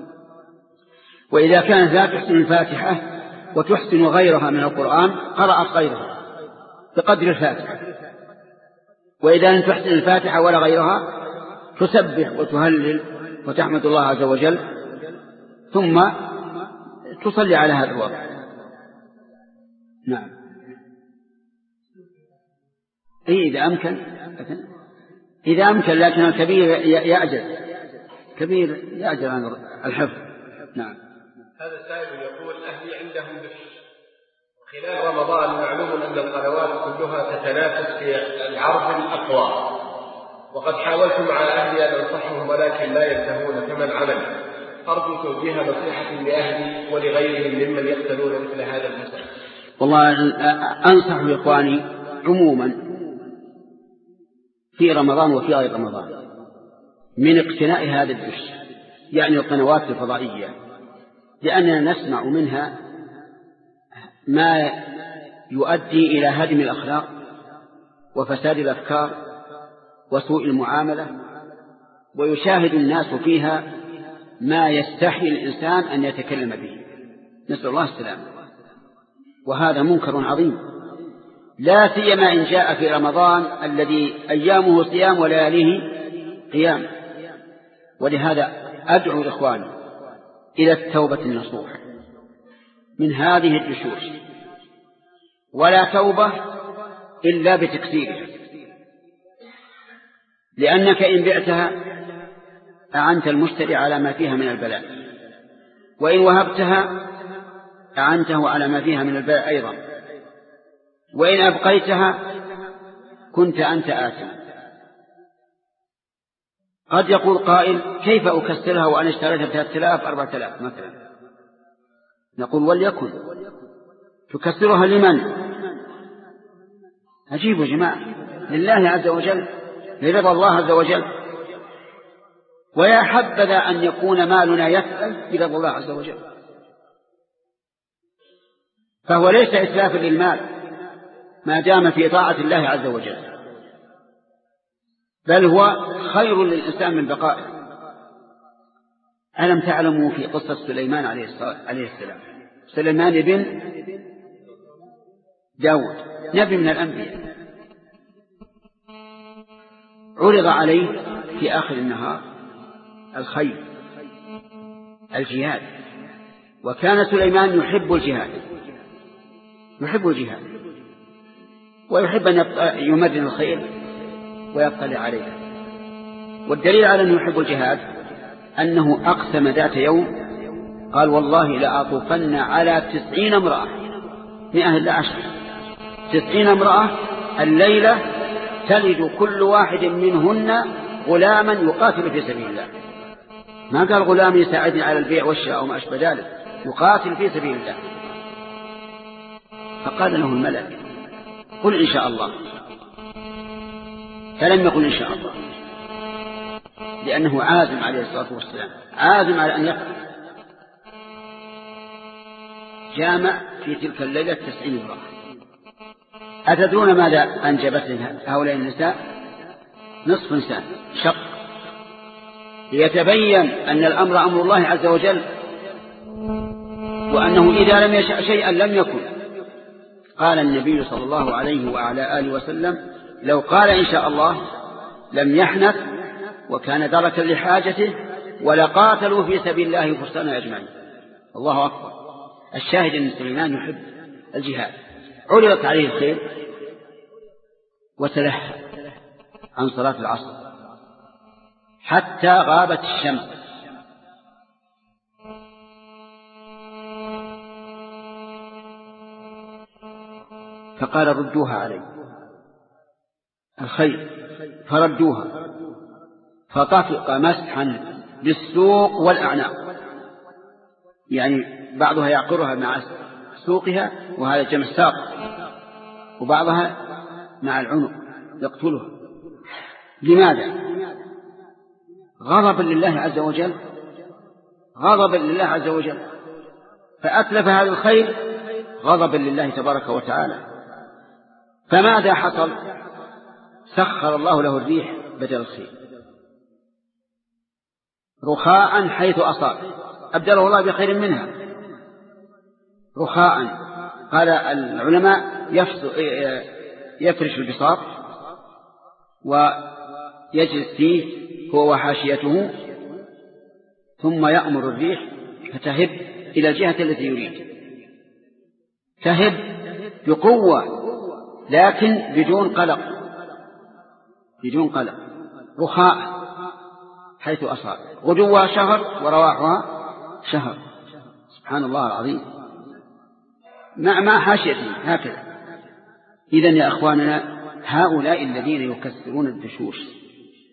[SPEAKER 1] وإذا كانت لا تحسن الفاتحة وتحسن غيرها من القرآن قرأت غيرها بقدر الفاتحة، وإذا لم تحسن الفاتحة ولا غيرها تسبح وتهلل وتحمد الله عز وجل ثم تصلي على هذا الوضع. نعم. إيه إذا أمكن، إذا أمكن، لكن الكبير يعجز، كبير يعجز عن الحفظ. نعم.
[SPEAKER 2] هذا السائل يقول أهلي عندهم دش خلال رمضان، معلوم أن القنوات كلها تتنافس في العرض الأقوى وقد حاولت مع أهلي أن أنصحهم ولكن لا ينتهون كما العمل. أرجو توجيه نصيحة لأهلي ولغيرهم ممن يقتلون مثل هذا الفساد.
[SPEAKER 1] والله أنصح إخواني عموما في رمضان وفي غير رمضان من اقتناء هذا الدش، يعني القنوات الفضائية، لأننا نسمع منها ما يؤدي إلى هدم الأخلاق وفساد الأفكار وسوء المعاملة، ويشاهد الناس فيها ما يستحي الإنسان أن يتكلم به، نسأل الله السلامة. وهذا منكر عظيم، لا سيما إن جاء في رمضان الذي أيامه صيام ولياليه قيام. ولهذا أدعو إخواني إلى التوبة النصوح من هذه الدشوش، ولا توبة إلا بتكسيرها، لأنك إن بعتها أعنت المشتري على ما فيها من البلاء، وإن وهبتها أعنته على ما فيها من البلاء أيضا، وإن أبقيتها كنت أنت آثم. قد يقول قائل كيف أكسرها وأنا اشتريتها بثلاثة آلاف أربعة آلاف مثلا؟ نقول وليكن، تكسرها لمن؟ أجيبوا جماعة، لله عز وجل، لرضا الله عز وجل. ويا حبذا أن يكون مالنا يسأل برضا الله عز وجل، فهو ليس إتلافا للمال ما دام في طاعة الله عز وجل، بل هو خير للإنسان من بقائه. ألم تعلموا في قصة سليمان عليه السلام، سليمان بن داود نبي من الأنبياء، عرض عليه في آخر النهار الخيل الجهاد، وكان سليمان يحب الجهاد يحب الجهاد ويحب أن يمرن الخيل ويطلع عليها. والدليل على أنه يحب الجهاد أنه أقسم ذات يوم قال والله لأطوفن على تسعين امرأة، مئة إلا عشر، تسعين امرأة الليلة تلد كل واحد منهن غلاما يقاتل في سبيل الله. ما قال غلام يساعدني على البيع والشراء أو ما أشبه ذلك، يقاتل في سبيل الله. فقال له الملك قل إن شاء الله، فلم يقل إن شاء الله، لأنه عازم عليه الصلاة والسلام، عازم على أن يقتل. جامع في تلك الليلة تسعين امرأة. أتدرون ماذا أنجبت هؤلاء النساء؟ نصف إنسان شق، ليتبين أن الأمر أمر الله عز وجل، وأنه إذا لم يشأ شيئا لم يكن. قال النبي صلى الله عليه وعلى آله وسلم لو قال إن شاء الله لم يحنث وكان دركا لحاجته ولقاتلوا في سبيل الله فرسانا أجمعين. الله أكبر. الشاهد أن سليمان يحب الجهاد. عرضت عليه الخيل وتلهى عن صلاة العصر حتى غابت الشمس، فقال ردوها علي الخيل، فردوها، فطفق مسحا بالسوق والأعناق، يعني بعضها يعقرها مع سوقها وهذا جمع الساق، وبعضها مع العنق يقتلها. لماذا؟ غضبا لله عز وجل، غضبا لله عز وجل، فأتلف هذا الخير غضبا لله تبارك وتعالى. فماذا حصل؟ سخر الله له الريح بدل الخيل رخاء حيث أصاب، أبدله الله بخير منها رخاء. قال العلماء يفرش البساط ويجلس فيه هو وحاشيته، ثم يأمر الريح فتهب إلى الجهة التي يريد، تهب بقوة لكن بدون قلق، بدون قلق، رخاء حيث أصاب، غدوها شهر ورواحها شهر. سبحان الله العظيم، مع ما حاشيته هكذا. إذن يا أخواننا هؤلاء الذين يكسرون الدشوش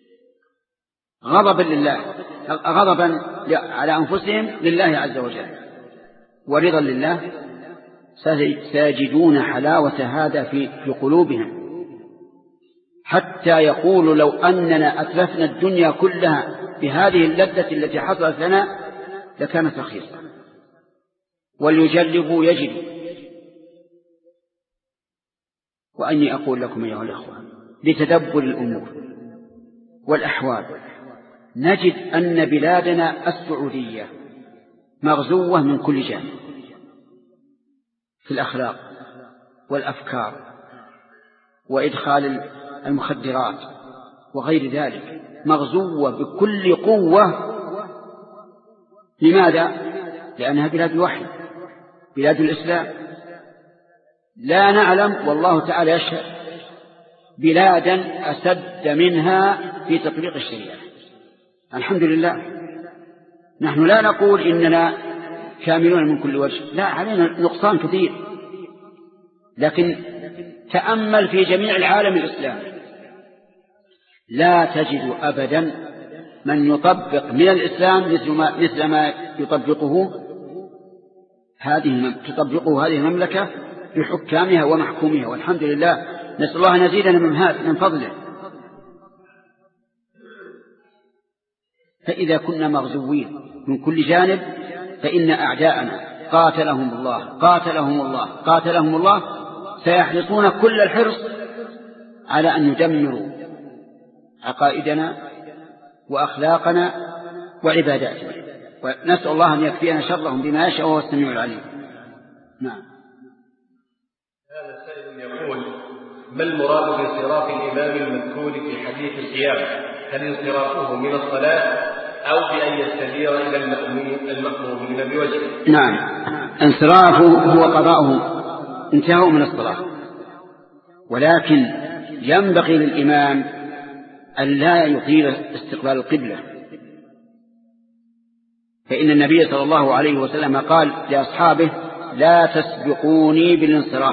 [SPEAKER 1] غضبا لله غضبا على أنفسهم لله عز وجل ورضا لله سيجدون حلاوة هذا في في قلوبهم، حتى يقول لو أننا أتلفنا الدنيا كلها بهذه اللذة التي حصلت لنا لكانت رخيصة. وليجربوا يجدوا. وأني أقول لكم أيها الأخوة لتدبر الأمور والأحوال نجد أن بلادنا السعودية مغزوة من كل جانب في الأخلاق والأفكار وإدخال المخدرات وغير ذلك، مغزوة بكل قوة. لماذا؟ لأنها بلاد الوحي، بلاد الإسلام. لا نعلم والله تعالى يشهد بلادا أسد منها في تطبيق الشريعة. الحمد لله. نحن لا نقول إننا كاملون من كل وجه، لا، علينا نقصان كثير، لكن تأمل في جميع العالم الإسلامي لا تجد أبدا من يطبق من الإسلام مثل ما, مثل ما يطبقه هذه تطبقه هذه المملكة بحكامها ومحكومها، والحمد لله. نسأل الله أن يزيدنا من هذا من فضله. فإذا كنا مغزوين من كل جانب فإن أعداءنا قاتلهم الله قاتلهم الله قاتلهم الله سيحرصون كل الحرص على أن يدمروا عقائدنا وأخلاقنا وعباداتنا، ونسأل الله أن يكفينا شرهم بما يشاء وهو السميع العليم. نعم.
[SPEAKER 2] هذا السائل يقول: ما المراد بانصراف الإمام المذكور في حديث الصيام؟ هل انصرافه من الصلاة أو بأن يستدير إلى المأمومين بوجهه؟
[SPEAKER 1] نعم، انصرافه هو قضاؤه، انتهوا من الصلاة، ولكن ينبغي للإمام أن لا يطيل استقبال القبلة، فإن النبي صلى الله عليه وسلم قال لأصحابه: لا تسبقوني بالانصراف.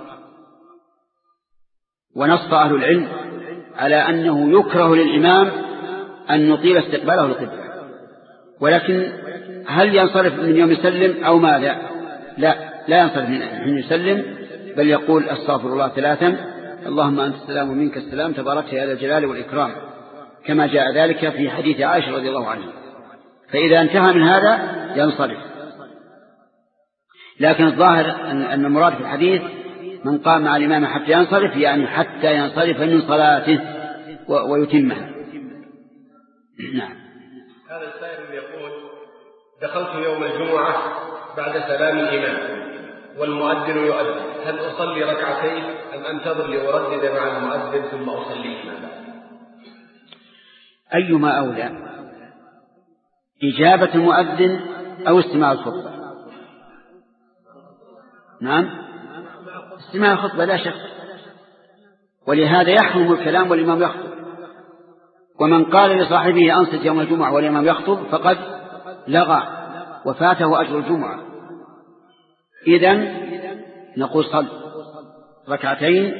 [SPEAKER 1] ونص أهل العلم على أنه يكره للإمام أن يطيل استقباله القبلة، ولكن هل ينصرف من يوم يسلم أو ماذا؟ لا لا ينصرف من يوم يسلم، بل يقول: أستغفر الله ثلاثا، اللهم أنت السلام ومنك السلام، تبارك يا ذا الجلال والإكرام، كما جاء ذلك في حديث عائشة رضي الله عنها. فإذا انتهى من هذا ينصرف. لكن الظاهر أن المراد في الحديث من قام مع الإمام حتى ينصرف، يعني حتى ينصرف من صلاته ويتمها. نعم.
[SPEAKER 2] هذا السائل يقول: دخلت يوم الجمعة بعد سلام الإمام والمؤذن يؤذن، هل أصلي ركعتين أم أنتظر لأردد مع المؤذن ثم أصلي؟
[SPEAKER 1] أيما أولى، إجابة المؤذن أو استماع الخطبة؟ نعم، استماع الخطبة لا شك، ولهذا يحرم الكلام والإمام يخطب. ومن قال لصاحبه أنصت يوم الجمعة والإمام يخطب فقد لغى وفاته أجر الجمعة. إذن نقول: صل ركعتين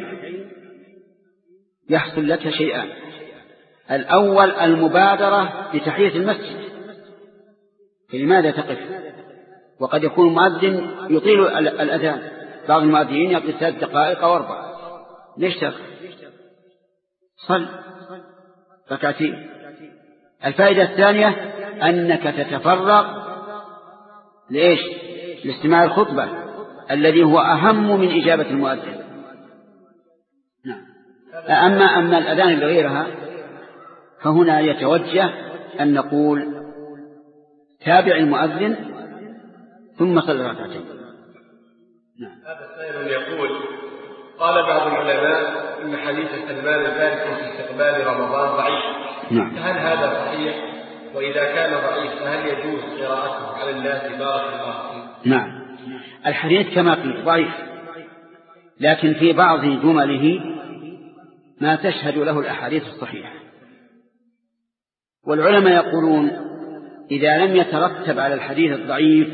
[SPEAKER 1] يحصل لك شيئان. الأول المبادرة لتحية المسجد، فلماذا تقف؟ وقد يكون المؤذن يطيل الأذان، بعض المؤذنين يقضي ثلاث دقائق أو أربع، ليش تقف؟ صل ركعتين. الفائدة الثانية أنك تتفرغ لإيش؟ لاستماع الخطبة الذي هو أهم من إجابة المؤذن. نعم. أما أما الأذان لغيرها فهنا يتوجه أن نقول: تابع المؤذن ثم صل ركعتين.
[SPEAKER 2] نعم. هذا السائل يقول: قال بعض العلماء إن حديث سلمان الفارسي في استقبال رمضان ضعيف.
[SPEAKER 1] نعم.
[SPEAKER 2] فهل هذا صحيح؟ وإذا كان ضعيف فهل يجوز قراءته على الناس بارك الله فيه؟
[SPEAKER 1] نعم، الحديث كما قلت ضعيف، لكن في بعض جمله ما تشهد له الأحاديث الصحيحة. والعلماء يقولون: إذا لم يترتب على الحديث الضعيف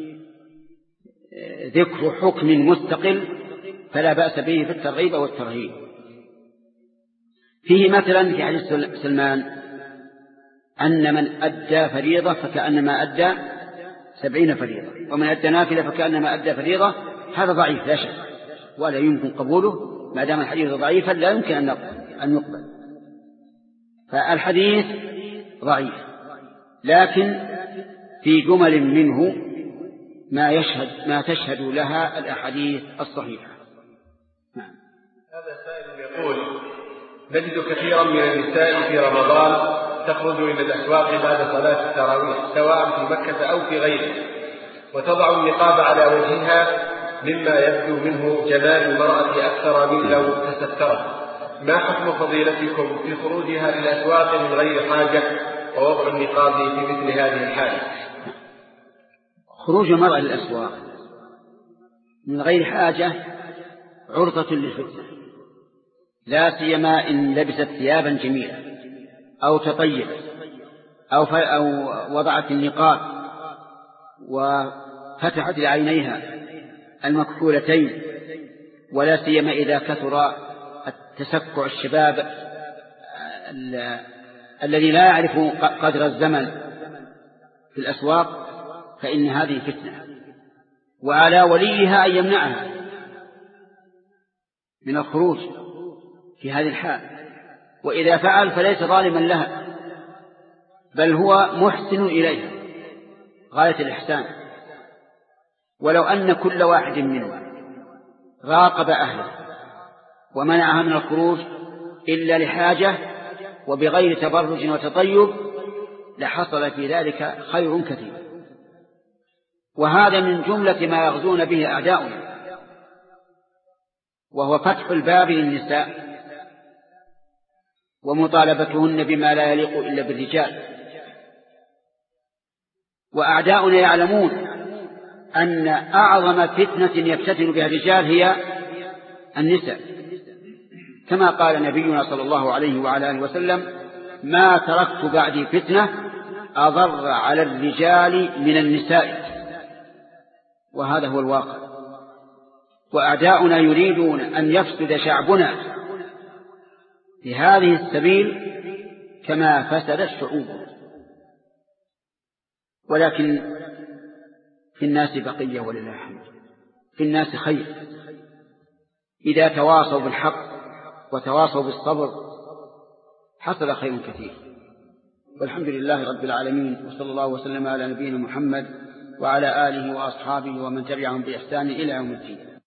[SPEAKER 1] ذكر حكم مستقل فلا بأس به في الترغيب والترهيب. فيه مثلا في حديث سلمان أن من أدى فريضة فكأنما أدى سبعين فريضة، ومن أدى نافلة فكأنما أدى فريضة. هذا ضعيف لا شك، ولا يمكن قبوله ما دام الحديث ضعيفا، لا يمكن أن يقبل. فالحديث ضعيف، لكن في جمل منه ما يشهد ما تشهد لها الأحاديث الصحيحة. نعم.
[SPEAKER 2] هذا سائل يقول: نجد كثيرا من النساء في رمضان تخرج إلى الأسواق بعد صلاة التراويح سواء في مكة أو في غيره، وتضع النقاب على وجهها مما يبدو منه جمال المرأة أكثر من لو تسترت. ما حكم فضيلتكم في خروجها للأسواق من غير حاجة ووضع النقاب في مثل هذه الحالة؟
[SPEAKER 1] خروج المرأة للأسواق من غير حاجة عرضة للفتنة، لا سيما إن لبست ثيابا جميلة أو تطيبت أو, أو وضعت النقاب وفتحت لعينيها المكحولتين، ولا سيما إذا كثر التسكع الشباب الذي لا يعرف قدر الزمن في الأسواق، فإن هذه فتنة، وعلى وليها أن يمنعها من الخروج في هذه الحال. وإذا فعل فليس ظالما لها، بل هو محسن إليها غاية الإحسان. ولو أن كل واحد منهم راقب أهله ومنعها من الخروج إلا لحاجة وبغير تبرج وتطيب لحصل في ذلك خير كثير. وهذا من جملة ما يغزون به أعداؤنا، وهو فتح الباب للنساء ومطالبتهن بما لا يليق إلا بالرجال. وأعداؤنا يعلمون أن أعظم فتنة يفتتن بها الرجال هي النساء، كما قال نبينا صلى الله عليه وعلى آله وسلم: ما تركت بعدي فتنة أضر على الرجال من النساء. وهذا هو الواقع. وأعداؤنا يريدون أن يفسد شعبنا في هذه السبيل كما فسد الشعوب. ولكن في الناس بقية ولله الحمد، في الناس خير إذا تواصوا بالحق وتواصوا بالصبر حصل خير كثير. والحمد لله رب العالمين، وصلى الله وسلم على نبينا محمد وعلى آله وأصحابه ومن تبعهم بإحسان إلى يوم الدين.